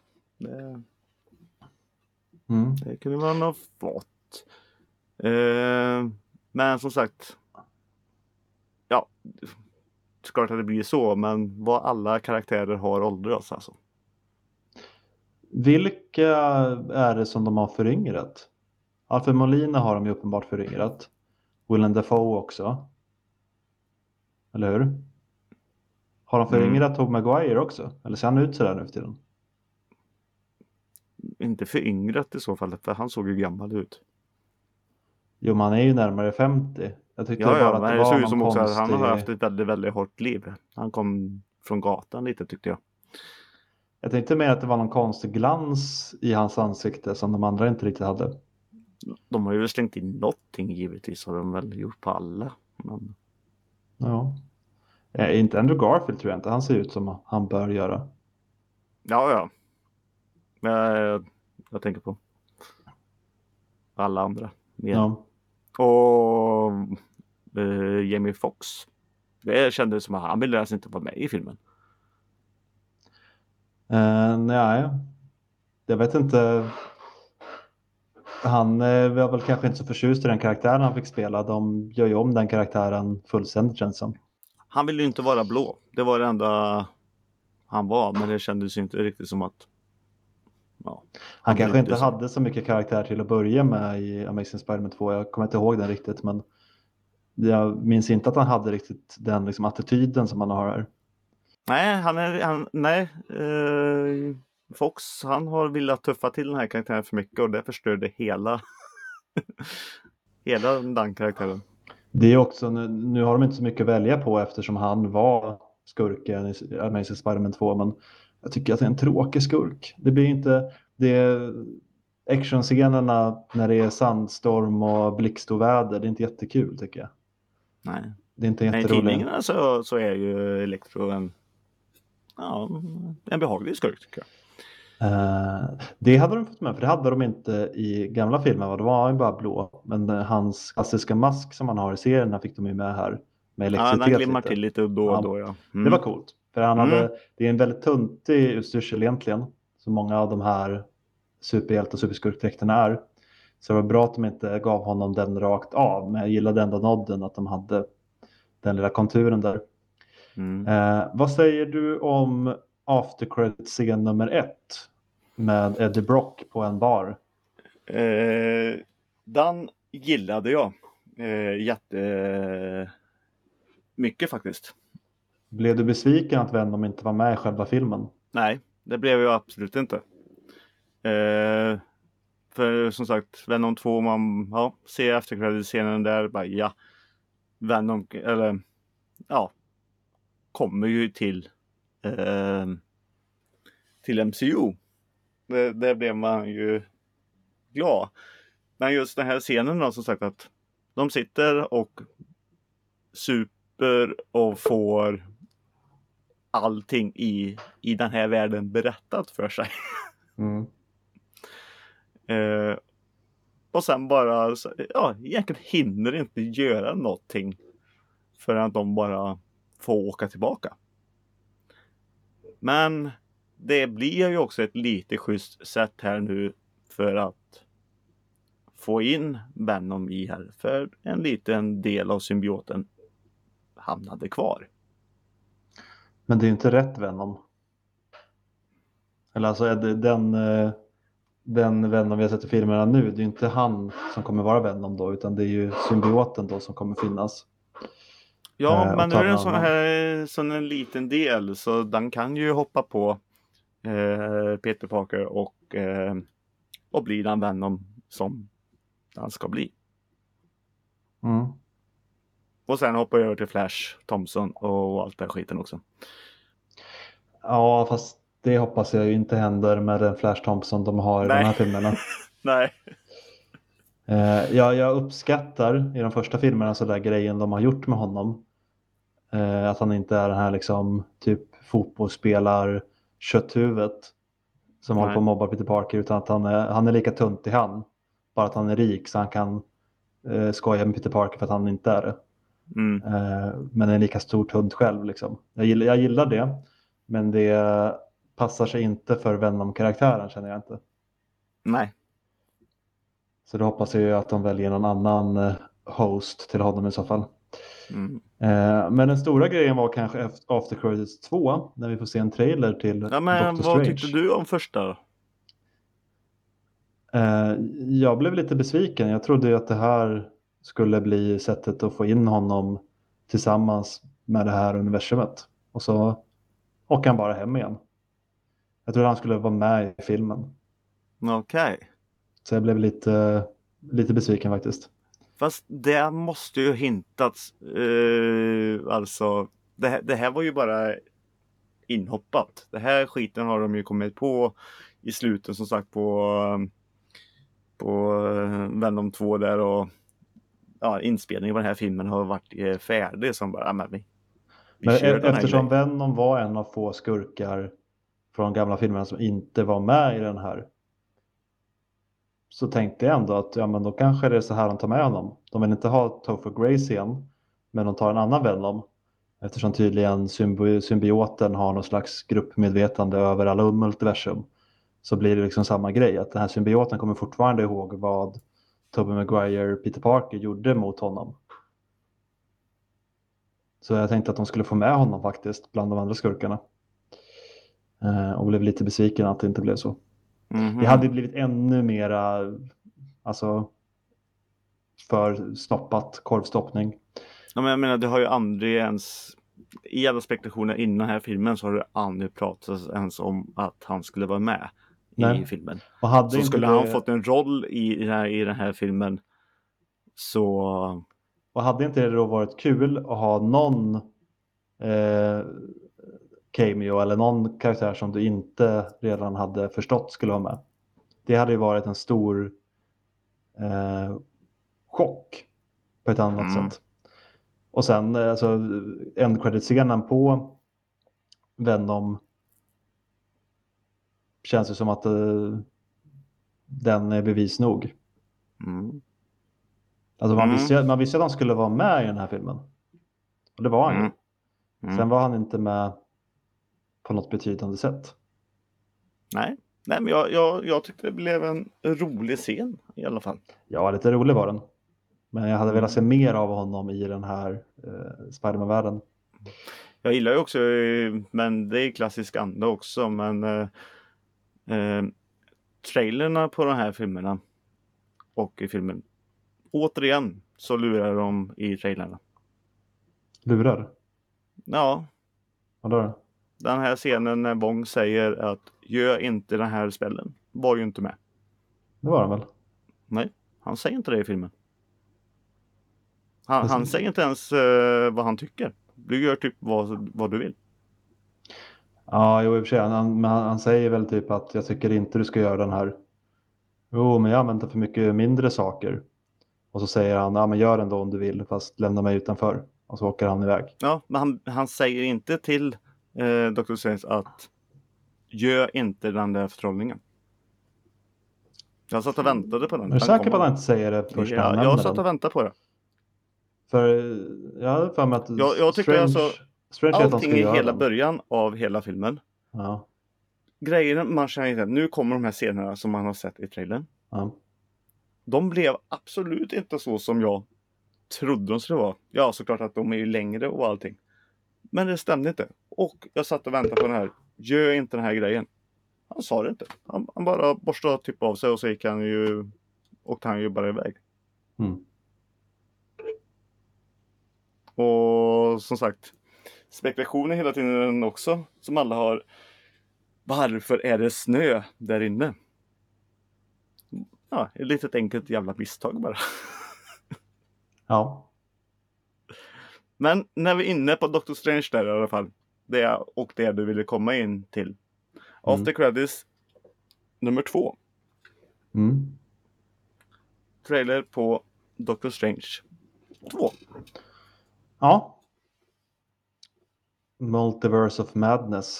det kunde man ha fått. Men som sagt, ja, klart att det blir så, men vad alla karaktärer har åldrats alltså. Vilka är det som de har föryngrat? Alfred Molina har de ju uppenbart föryngrat. Willem Dafoe också. Eller hur? Har de föryngrat Tobey Maguire också? Eller ser han ut sådär nu för tiden? Inte föryngrat i så fall, för han såg ju gammal ut. Jo, man är ju närmare 50. Jag tyckte bara att men det det såg var ut någon som också att konstig... han har haft ett väldigt, väldigt hårt liv. Han kom från gatan lite tyckte jag. Jag tänkte mer att det var någon konstig glans i hans ansikte som de andra inte riktigt hade. De har ju slängt in någonting givetvis, har de väl gjort på alla. Men... Ja. Inte Andrew Garfield tror jag inte. Han ser ut som han bör göra. Ja. Men jag tänker på alla andra. Mer. Ja. Och Jamie Foxx. Det kändes som att han ville alltså inte vara med i filmen. Nej. Jag vet inte. Han var väl kanske inte så förtjust i den karaktären han fick spela. De gör ju om den karaktären fullständigt känns som. Han ville ju inte vara blå. Det var det enda han var. Men det kändes ju inte riktigt som att... Ja, Han kanske inte hade så mycket karaktär till att börja med i Amazing Spider-Man 2. Jag kommer inte ihåg den riktigt. Men jag minns inte att han hade riktigt den liksom, attityden som han har här. Nej, Fox, han har velat tuffa till den här karaktären för mycket och det förstörde hela den karaktären. Det är också, nu har de inte så mycket att välja på eftersom han var skurken i Amazing Spider-Man 2, men jag tycker att det är en tråkig skurk. Det blir inte, actionscenerna när det är sandstorm och blixtoväder, det är inte jättekul tycker jag. Nej. Det är inte Men i jätteroligt. tidningarna så är ju Electro en behaglig skurk tycker jag. Det hade de fått med, för det hade de inte i gamla filmer. Då var han bara blå. Men hans klassiska mask som han har i serien fick de ju med här. Med elektricitet. Han glimmar till lite då och då. Ja. Det var coolt. För det är en väldigt tuntig utstyrsel egentligen. Så många av de här superhjälte- och superskurkdräkterna är. Så det var bra att de inte gav honom den rakt av. Men jag gillade ändå nodden att de hade den lilla konturen där. Vad säger du om after credit-scen nummer 1 med Eddie Brock på en bar? Den gillade jag mycket faktiskt. Blev du besviken att Venom inte var med i själva filmen? Nej, det blev jag absolut inte. För som sagt, Venom 2, man ser after credit-scenen där, bara Venom, kommer ju till MCU. Det blev man ju glad. Men just den här scenen då, som sagt, att de sitter och super och får allting i den här världen berättat för sig. Och sen bara egentligen hinner inte göra någonting för att de bara får åka tillbaka. Men det blir ju också ett lite schysst sätt här nu för att få in Venom i här. För en liten del av symbioten hamnade kvar. Men det är ju inte rätt Venom. Eller alltså är det den Venom vi har sett i filmerna nu, det är ju inte han som kommer vara Venom då, utan det är ju symbioten då som kommer finnas. Ja, men nu är det en sån en liten del, så den kan ju hoppa på Peter Parker och bli den Venom som han ska bli. Och sen hoppar jag över till Flash Thompson och allt det här skiten också. Ja, fast det hoppas jag ju inte händer med den Flash Thompson de har i de här filmerna. Nej. Jag uppskattar i de första filmerna så där grejen de har gjort med honom. Att han inte är den här liksom typ fotbollsspelar kötthuvudet som håller på att mobba Peter Parker, utan att han är lika tunt i han. Bara att han är rik så han kan skoja med Peter Parker för att han inte är det. Men är lika stor tunt själv liksom. Jag gillar det, men det passar sig inte för Venom-karaktären, känner jag inte. Nej. Så då hoppas jag ju att de väljer någon annan host till honom i så fall. Men den stora grejen var kanske After Credits 2, när vi får se en trailer till men Doctor Strange. vad tyckte du om första? Jag blev lite besviken. Jag trodde ju att det här skulle bli sättet att få in honom tillsammans med det här universumet. Och så åker han bara hem igen. Jag trodde han skulle vara med i filmen. Okej. Så jag blev lite besviken faktiskt. Fast det måste ju hintats. Alltså, det här var ju bara inhoppat. Det här skiten har de ju kommit på i slutet som sagt på Venom 2 där och ja, inspelningen på den här filmen har varit färdig som bara, men vi Men kör den här eftersom grejen. Venom var en av få skurkar från de gamla filmerna som inte var med i den här, så tänkte jag ändå att ja, men då kanske det är så här de tar med honom. De vill inte ha Topher Grace igen, men de tar en annan Venom. Eftersom tydligen symbioten har någon slags gruppmedvetande över alla multiversum, så blir det liksom samma grej. Att den här symbioten kommer fortfarande ihåg vad Tobey Maguire, Peter Parker gjorde mot honom. Så jag tänkte att de skulle få med honom faktiskt bland de andra skurkarna. Och blev lite besviken att det inte blev så. Mhm. Det hade blivit ännu mera alltså för stoppat korvstoppning. Ja, men jag menar, det har ju aldrig ens i alla spekulationer innan den här filmen så har det aldrig pratats ens om att han skulle vara med Nej. i filmen. Och hade Så inte skulle det, han fått en roll i den här filmen så och hade inte det då varit kul att ha någon cameo eller någon karaktär som du inte redan hade förstått skulle vara med. Det hade ju varit en stor chock på ett annat sätt. Och sen alltså end credit-scenen på Venom känns det som att den är bevis nog. Alltså man visste att han skulle vara med i den här filmen. Och det var han ju. Sen var han inte med på något betydande sätt. Nej, men jag tyckte det blev en rolig scen i alla fall. Ja, lite rolig var den. Men jag hade velat se mer av honom i den här Spider-Man-världen. Jag gillar ju också, men det är klassisk anda också, men trailerna på de här filmerna och i filmen, återigen så lurar de i trailerna. Lurar? Ja, Vadå? den här scenen när Wong säger att gör inte den här spellen, var ju inte med. Det var den väl? Nej, han säger inte det i filmen. Han säger inte ens vad han tycker. Du gör typ vad du vill. Ja, jo i och för sig. Han säger väl typ att jag tycker inte du ska göra den här. Jo, men jag använder för mycket mindre saker. Och så säger han, ja men gör den då om du vill, fast lämna mig utanför. Och så åker han iväg. Ja, men han säger inte till Dr. Strange att gör inte den där förtrollningen. Jag satt och väntade på den. Är du säker på att han inte säger det först när han nämner jag satt den? och väntade på det. För jag hade för mig att Jag tycker alltså Strange att han allting ska i göra hela den. början av hela filmen. Ja. Grejen man känner att nu kommer de här scenerna som man har sett i trailern. Ja. De blev absolut inte så som jag trodde de skulle vara. Ja, såklart att de är ju längre och allting. Men det stämde inte. Och jag satt och väntade på den här. Gör inte den här grejen. Han sa det inte. Han bara borstade typ av sig och så åkte han ju bara iväg. Mm. Och som sagt, spekulationer hela tiden också. Som alla har. Varför är det snö där inne? Ja, ett litet enkelt jävla misstag bara. Ja. Men när vi är inne på Doctor Strange där i alla fall. Det du ville komma in till. After credits nummer 2. Mm. Trailer på Doctor Strange 2. Ja. Multiverse of Madness.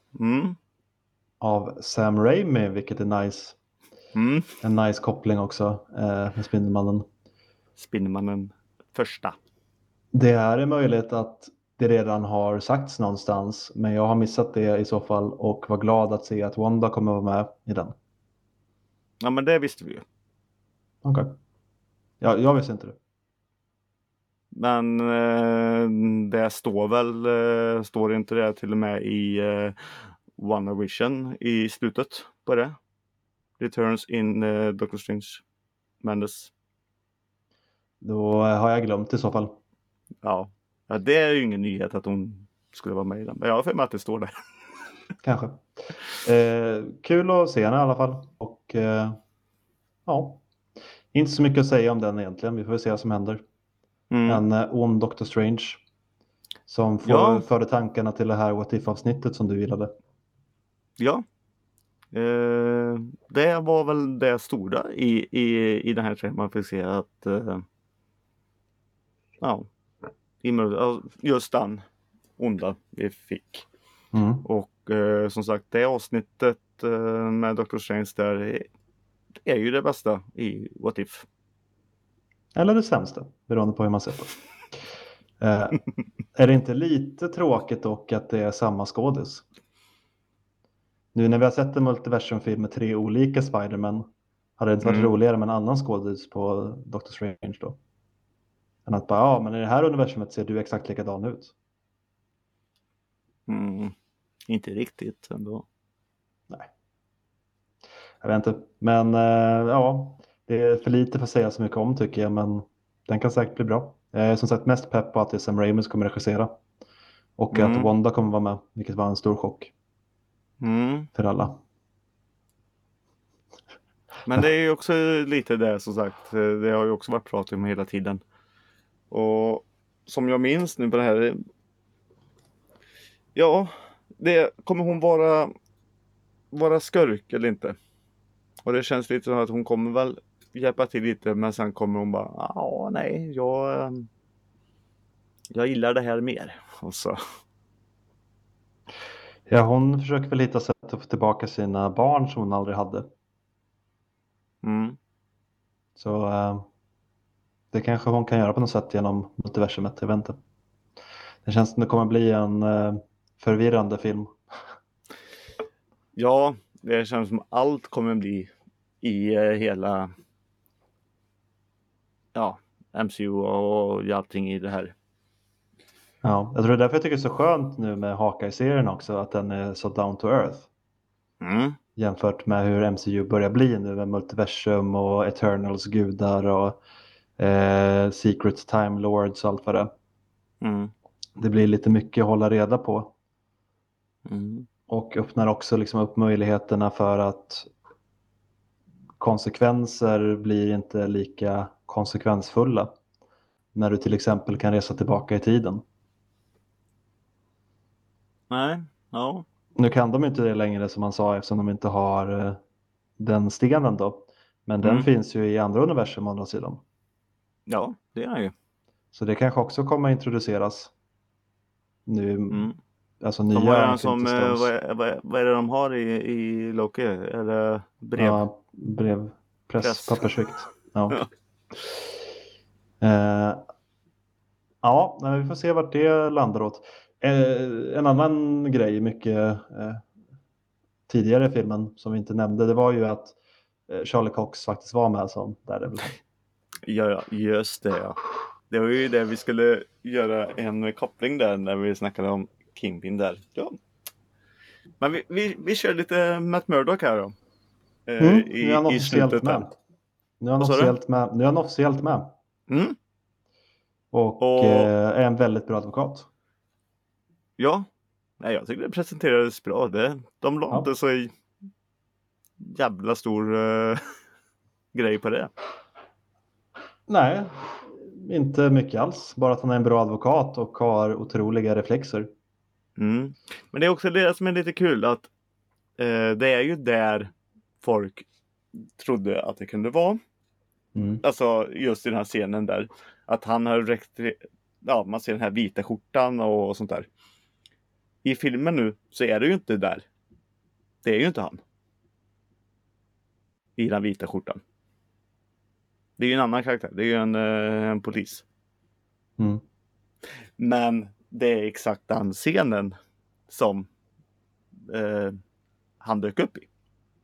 Av Sam Raimi, vilket är nice. En nice koppling också med Spindelmannen. Spindelmannen första. Det är möjligt att det redan har sagts någonstans, men jag har missat det i så fall och var glad att se att Wanda kommer vara med i den. Ja, men det visste vi ju. Okej. Ja, jag visste inte det. Men det står inte det till och med i WandaVision i slutet på det? returns in Doctor Strange Madness. Då har jag glömt i så fall. Ja, det är ju ingen nyhet att hon skulle vara med i den. Men jag har för mig att det står där. Kanske. Kul att se henne i alla fall. Och ja, inte så mycket att säga om den egentligen. Vi får se vad som händer. En ond Doctor Strange som förde tankarna till det här What If-avsnittet som du gillade. Ja. Det var väl det stora i den här trailern. Man fick se att just den onda vi fick. Och som sagt, det avsnittet med Doctor Strange där är ju det bästa i What If. Eller det sämsta, beroende på hur man ser på det. Är det inte lite tråkigt dock att det är samma skådis? Nu när vi har sett en multiversumfilm med 3 olika Spider-Man, hade det inte varit roligare med en annan skådis på Doctor Strange då? Än att bara, men i det här universumet ser du exakt likadan ut. Inte riktigt ändå. Nej. Jag vet inte. Men det är för lite för att säga så mycket om tycker jag. Men den kan säkert bli bra. Jag är som sagt mest pepp på att det är Sam Raimi som kommer regissera. Och att Wanda kommer vara med. Vilket var en stor chock. För alla. Men det är ju också lite det som sagt. Det har ju också varit prat om hela tiden. Och som jag minns nu på det här. Ja, kommer hon vara skurk eller inte? Och det känns lite som att hon kommer väl hjälpa till lite. Men sen kommer hon bara, nej, jag gillar det här mer. Och så. Ja, hon försöker väl hitta sätt att få tillbaka sina barn som hon aldrig hade. Så det kanske hon kan göra på något sätt genom multiversumet, jag vet inte. Det känns som det kommer bli en förvirrande film. Ja, det känns som allt kommer bli i hela MCU och allting i det här. Ja, jag tror det är därför jag tycker det är så skönt nu med Hawkeye-serien också, att den är så down to earth. Jämfört med hur MCU börjar bli nu med multiversum och Eternals gudar och Secret Time Lords och allt vad det är. Det blir lite mycket att hålla reda på. Och öppnar också liksom upp möjligheterna för att konsekvenser blir inte lika konsekvensfulla. När du till exempel kan resa tillbaka i tiden. Nej, ja. Nu kan de inte det längre som man sa eftersom de inte har den stenen då. Men den finns ju i andra universum å andra sidan. Ja, det är ju. Så det kanske också kommer att introduceras nu. Alltså nya vad är det de har i Loki? Är det brev? Ja, brev, press. Pappersvikt. Ja. Vi får se vart det landar åt. En annan grej mycket tidigare i filmen som vi inte nämnde, det var ju att Charlie Cox faktiskt var med som Daredevil. Ja, just det. Ja. Det var ju det vi skulle göra en koppling där när vi snackade om Kingpin där. Ja. Men vi kör lite Matt Murdock här då. Nu är han officiellt med. Nu är han officiellt med. Och är en väldigt bra advokat. Ja, nej, jag tycker det presenterades bra. De la inte så jävla stor grej på det. Nej, inte mycket alls. Bara att han är en bra advokat och har otroliga reflexer. Men det är också det som är lite kul att det är ju där folk trodde att det kunde vara. Alltså just i den här scenen där. Att han har man ser den här vita skjortan och sånt där. I filmen nu så är det ju inte där. Det är ju inte han. I den vita skjortan. Det är ju en annan karaktär. Det är ju en polis. Men det är exakt den scenen som han dök upp i.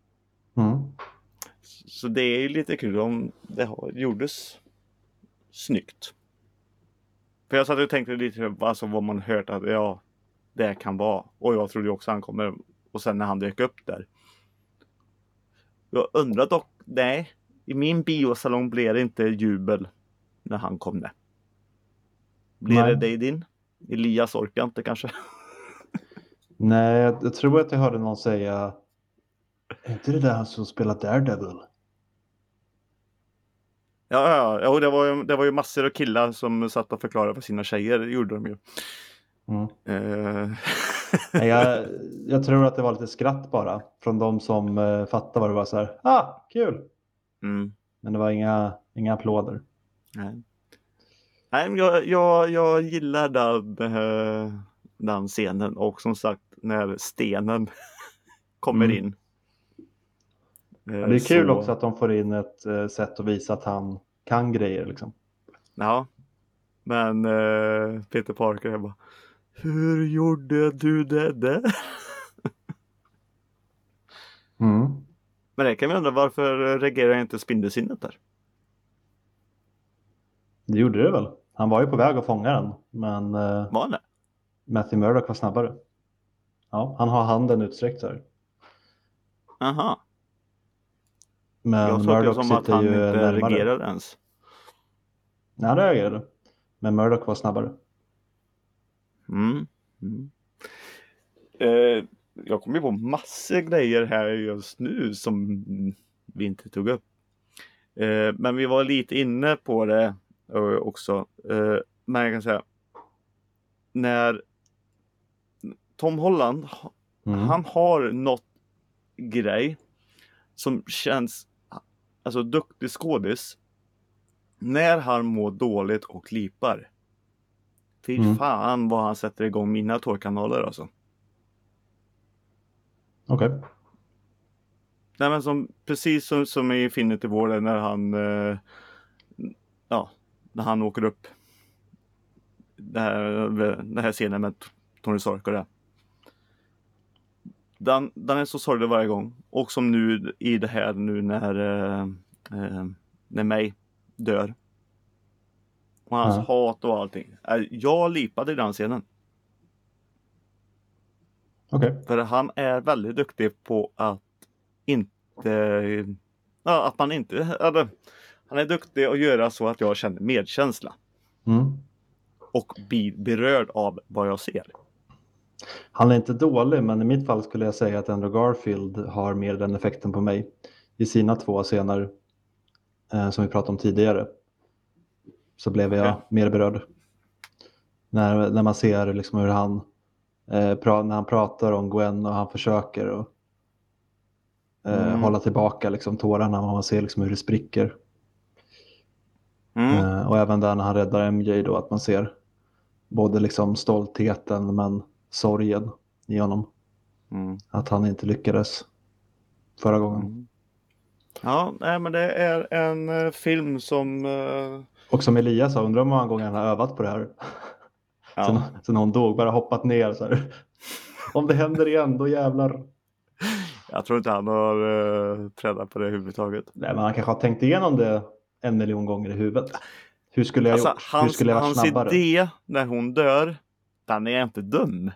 Så det är lite kul om det gjordes snyggt. För jag satt och tänkte lite alltså vad man hört att det kan vara. Och jag trodde också han kommer. Och sen när han dök upp där. Jag undrar dock, nej, i min biosalong blev det inte jubel när han kom där. Blir Nej. det i din? Elias orkar inte kanske. Nej, jag tror att jag hörde någon säga, är inte det där han som spelar Daredevil? Jo, det var ju massor av killar som satt och förklarade för sina tjejer, det gjorde de ju. Mm. Eh, Nej, jag tror att det var lite skratt bara från de som fattade vad det var så här. Kul! mm, Men det var inga applåder. nej. Nej, men jag gillar den scenen, och som sagt när stenen kommer in. Ja, det är kul så, också att de får in ett sätt att visa att han kan grejer liksom. Ja, men Peter Parker är bara, hur gjorde du det där? Mm. Men det kan vi undra, varför reagerar inte Spindelsinnet där? Det gjorde det väl. Han var ju på väg att fånga den, men Var han det? Matthew Murdock var snabbare. Ja, han har handen utsträckt där. Aha. Men Jag såg det Murdock som att sitter han ju inte närmare. reagerade ens. Ja, det reagerade. Men Murdock var snabbare. Mm. Jag kommer på massor grejer här just nu som vi inte tog upp. Men vi var lite inne på det också. Men jag kan säga, när Tom Holland, han har något grej som känns, alltså duktig skådis, när han mår dåligt och lipar. Fy fan vad han sätter igång mina tårkanaler alltså. Okej. Nej, men precis som i Infinity War när han när han åker upp den här scenen med Tony Stark och det. Den är så sorglig varje gång. Och som nu i det här nu när May dör. Och hans hat och allting. Jag lipade i den scenen. Okej. För han är väldigt duktig på att att man inte, han är duktig att göra så att jag känner medkänsla. Och blir berörd av vad jag ser. Han är inte dålig, men i mitt fall skulle jag säga att Andrew Garfield har mer den effekten på mig. I sina 2 scener som vi pratade om tidigare så blev jag mer berörd. När man ser liksom hur han när han pratar om Gwen och han försöker att hålla tillbaka liksom tårarna, och man ser liksom hur det spricker. Och även där när han räddar MJ då, att man ser både liksom stoltheten men sorgen i honom. Att han inte lyckades förra gången. Ja, nej, men det är en film som... Och som Elias sa, undrar hur många gånger han har övat på det här. Ja. Så någon dog, bara hoppat ner så här. Om det händer igen, då jävlar. Jag tror inte han har tränat på det överhuvudtaget. Nej, men han kanske har tänkt igenom det 1 miljon gånger i huvudet. Hur skulle jag gjort? Hur skulle jag varit snabbare? Hans idé när hon dör, den är inte dum.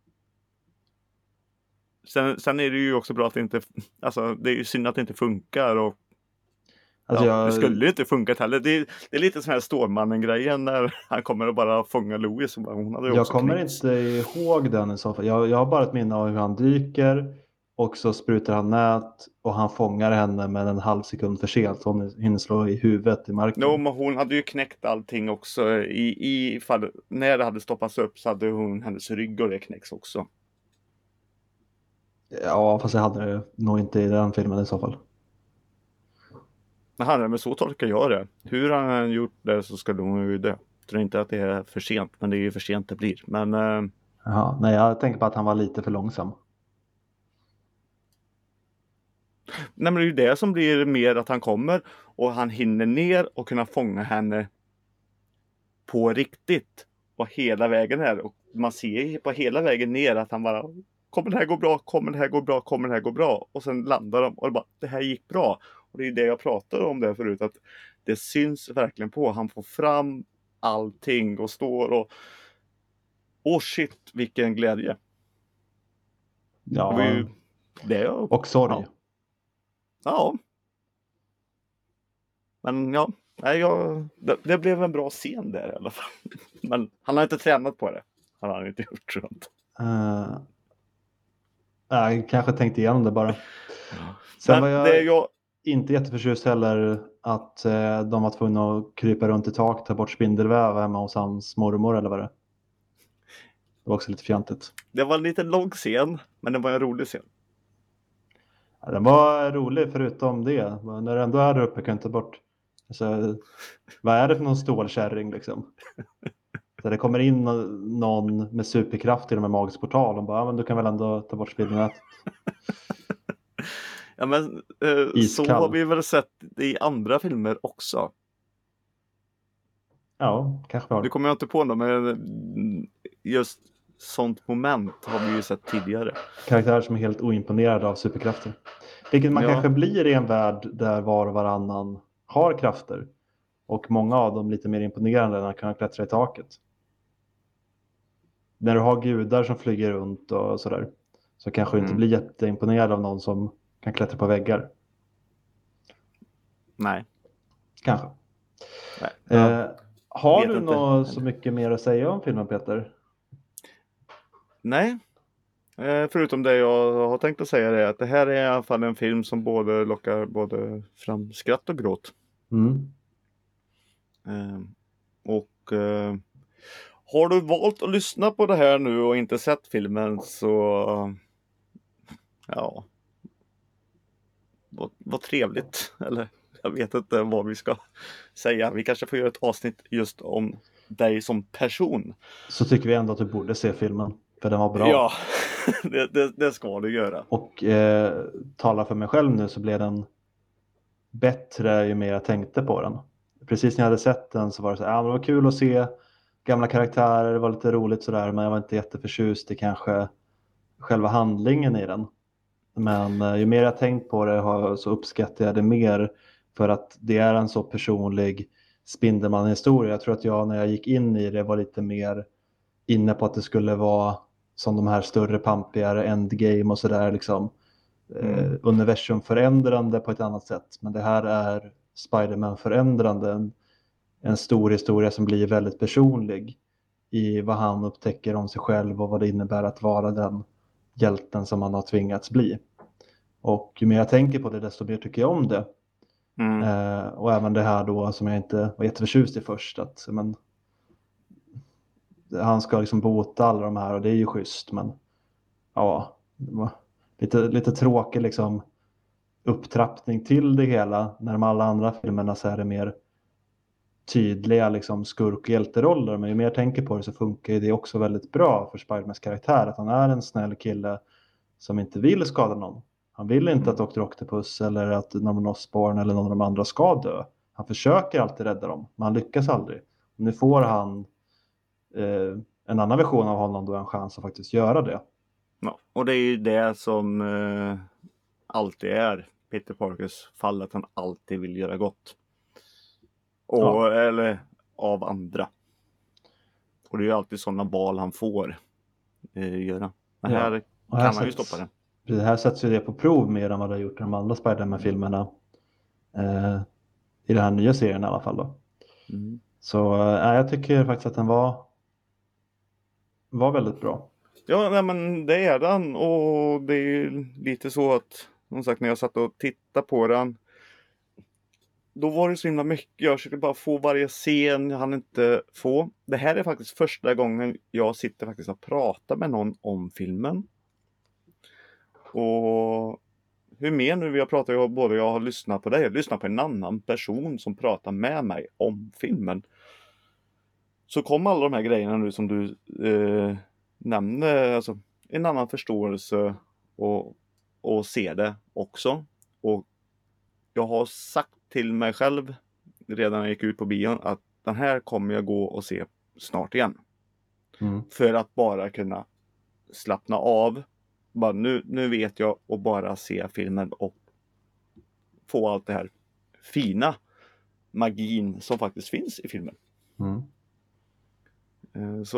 Sen är det ju också bra att det inte... Alltså, det är ju synd att det inte funkar. Och alltså det skulle ju inte funkat heller. Det är lite sån här Stålmannen-grejen när han kommer och bara fånga Louis. Hon hade jag kommer inte ihåg den i så fall. Jag har bara ett minne av hur han dyker. Och så sprutar han nät och han fångar henne med en halv sekund för sent. Så hon hinner slå i huvudet i marken. No, men hon hade ju knäckt allting också. När det hade stoppats upp så hade hennes rygg och det knäcks också. Ja, fast jag hade det nog inte i den filmen i så fall. Men så tolkar jag det. Hur han har gjort det så skulle hon ju dö. Jag tror inte att det är för sent, men det är ju för sent det blir. Men... Jaha, nej, jag tänker på att han var lite för långsam. Nej, men det är ju det som blir mer att han kommer och han hinner ner och kunna fånga henne på riktigt. Och hela vägen här. Och man ser på hela vägen ner att han bara... Kommer det här gå bra? Kommer det här gå bra? Kommer det här gå bra? Och sen landar de och bara, det här gick bra. Och det är det jag pratade om där förut. Att det syns verkligen på. Han får fram allting och står och... Åh shit, vilken glädje. Ja, Det var ju det och sorg. Ja. Men ja, nej, det blev en bra scen där i alla fall. Men han har inte tränat på det. Han har inte gjort, tror jag inte. Jag kanske tänkte igenom det bara. Sen var Men det är jag inte jätteförtjust heller att de var tvungna att krypa runt i tak, ta bort spindelväv hemma hos hans mormor eller vad det är. Det var också lite fjantigt. Det var en lite lång scen, men det var en rolig scen. Ja, den var rolig förutom det. Men när du ändå är där uppe kan jag inte bort. Alltså, vad är det för någon stålkärring liksom? Så det kommer in någon med superkraft genom en magisk portal och bara, ja, men du kan väl ändå ta bort spindelnätet. Ja, men så Iskall. har vi väl sett i andra filmer också. Ja, kanske var Nu det. kommer jag inte på något, men just sånt moment har vi ju sett tidigare. Karaktärer som är helt oimponerade av superkrafter. Vilket man Ja. kanske blir i en värld där var och varannan har krafter. Och många av dem lite mer imponerande än att kunna klättra i taket. När du har gudar som flyger runt och sådär. Så kanske du inte blir jätteimponerad av någon som kan klättra på väggar. Nej. Kanske. Nej. Har vet du inte. något så mycket mer att säga om filmen, Peter? Nej. Förutom det jag har tänkt att säga är att det här är i alla fall en film som lockar både fram skratt och gråt. Mm. Har du valt att lyssna på det här nu och inte sett filmen, så ja, vad trevligt. Eller jag vet inte vad vi ska säga. Vi kanske får göra ett avsnitt just om dig som person. Så tycker vi ändå att du borde se filmen. För den var bra. Ja, det ska du göra. Och tala för mig själv nu så blev den bättre ju mer jag tänkte på den. Precis när jag hade sett den så var det så här, det var kul att se gamla karaktärer, det var lite roligt sådär, men jag var inte jätteförtjust i kanske själva handlingen i den. Men ju mer jag tänkt på det så uppskattar jag det mer för att det är en så personlig Spindelman-historia. Jag tror att jag när jag gick in i det var lite mer inne på att det skulle vara som de här större pampigare Endgame och sådär liksom. Universum förändrande på ett annat sätt. Men det här är Spider-Man förändrande. En stor historia som blir väldigt personlig i vad han upptäcker om sig själv och vad det innebär att vara den hjälten som han har tvingats bli. Och ju mer jag tänker på det, desto mer tycker jag om det. Och även det här då som jag inte var jätteförtjust i först, att men, han ska liksom bota alla de här och det är ju schysst, men ja, det var lite tråkig liksom upptrappning till det hela. När de alla andra filmerna så är det mer tydliga liksom skurk- och hjälteroller, men ju mer jag tänker på det så funkar det också väldigt bra för Spider-Mans karaktär, att han är en snäll kille som inte vill skada någon. Han vill inte att Dr. Octopus eller att Norman Osborn eller någon av de andra ska dö. Han försöker alltid rädda dem, men han lyckas aldrig. Och nu får han en annan version av honom då en chans att faktiskt göra det. Ja, och det är ju det som alltid är Peter Parkers fall, att han alltid vill göra gott. Eller av andra. Och det är ju alltid sådana val han får göra. Men här kan han ju stoppa det. Det här sätts ju det på prov mer än vad det har gjort i de andra Spider-Man-filmerna. I den här nya serien i alla fall då. Så jag tycker faktiskt att den var väldigt bra. Ja, nej, men det är den. Och det är ju lite så att, som sagt, när jag satt och tittade på den, då var det så himla mycket. Jag försökte bara få varje scen jag hann inte få. Det här är faktiskt första gången jag sitter faktiskt och pratar med någon om filmen. Och hur mer nu vi har pratat, jag har lyssnat på dig. Jag har lyssnat på en annan person som pratar med mig om filmen. Så kom alla de här grejerna nu som du nämnde. Alltså en annan förståelse och se det också. Och jag har sagt till mig själv redan när jag gick ut på bion att den här kommer jag gå och se snart igen. För att bara kunna slappna av. Bara nu vet jag, och bara se filmen och få allt det här fina magin som faktiskt finns i filmen. Så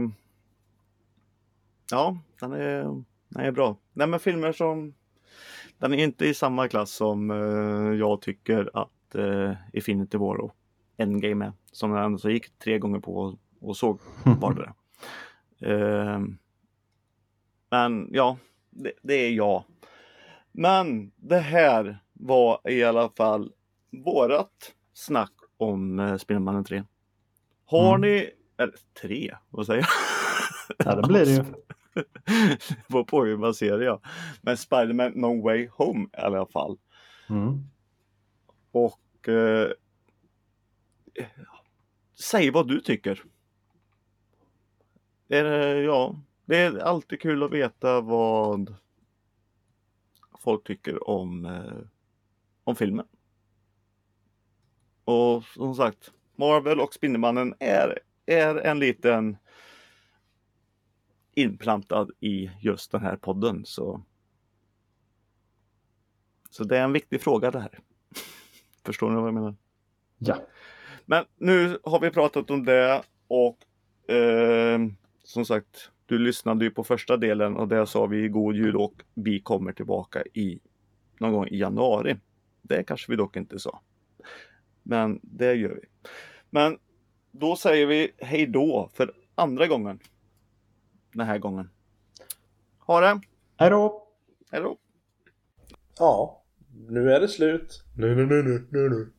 ja, den är bra. Nej, men filmer som Den är inte i samma klass som jag tycker att Infinity War och Endgame är. Som jag ändå så gick 3 gånger på och såg var det. Men ja, det är jag. Men det här var i alla fall vårat snack om Spindelmannen 3. Har ni... Eller 3, vad säger jag? Ja, det blir det ju. Vad på hur man ser det, ja. Men Spider-Man No Way Home i alla fall. Och säg vad du tycker. Det är alltid kul att veta vad folk tycker om filmen. Och som sagt, Marvel och Spindelmannen är en liten inplantad i just den här podden. Så det är en viktig fråga det här. Förstår ni vad jag menar? Ja. Men nu har vi pratat om det och som sagt, du lyssnade ju på första delen och där sa vi god jul och vi kommer tillbaka någon gång i januari. Det kanske vi dock inte sa. Men det gör vi. Men då säger vi hej då för andra gången. Den här gången. Ha det! Hej då! Hej då! Ja, nu är det slut. Nu.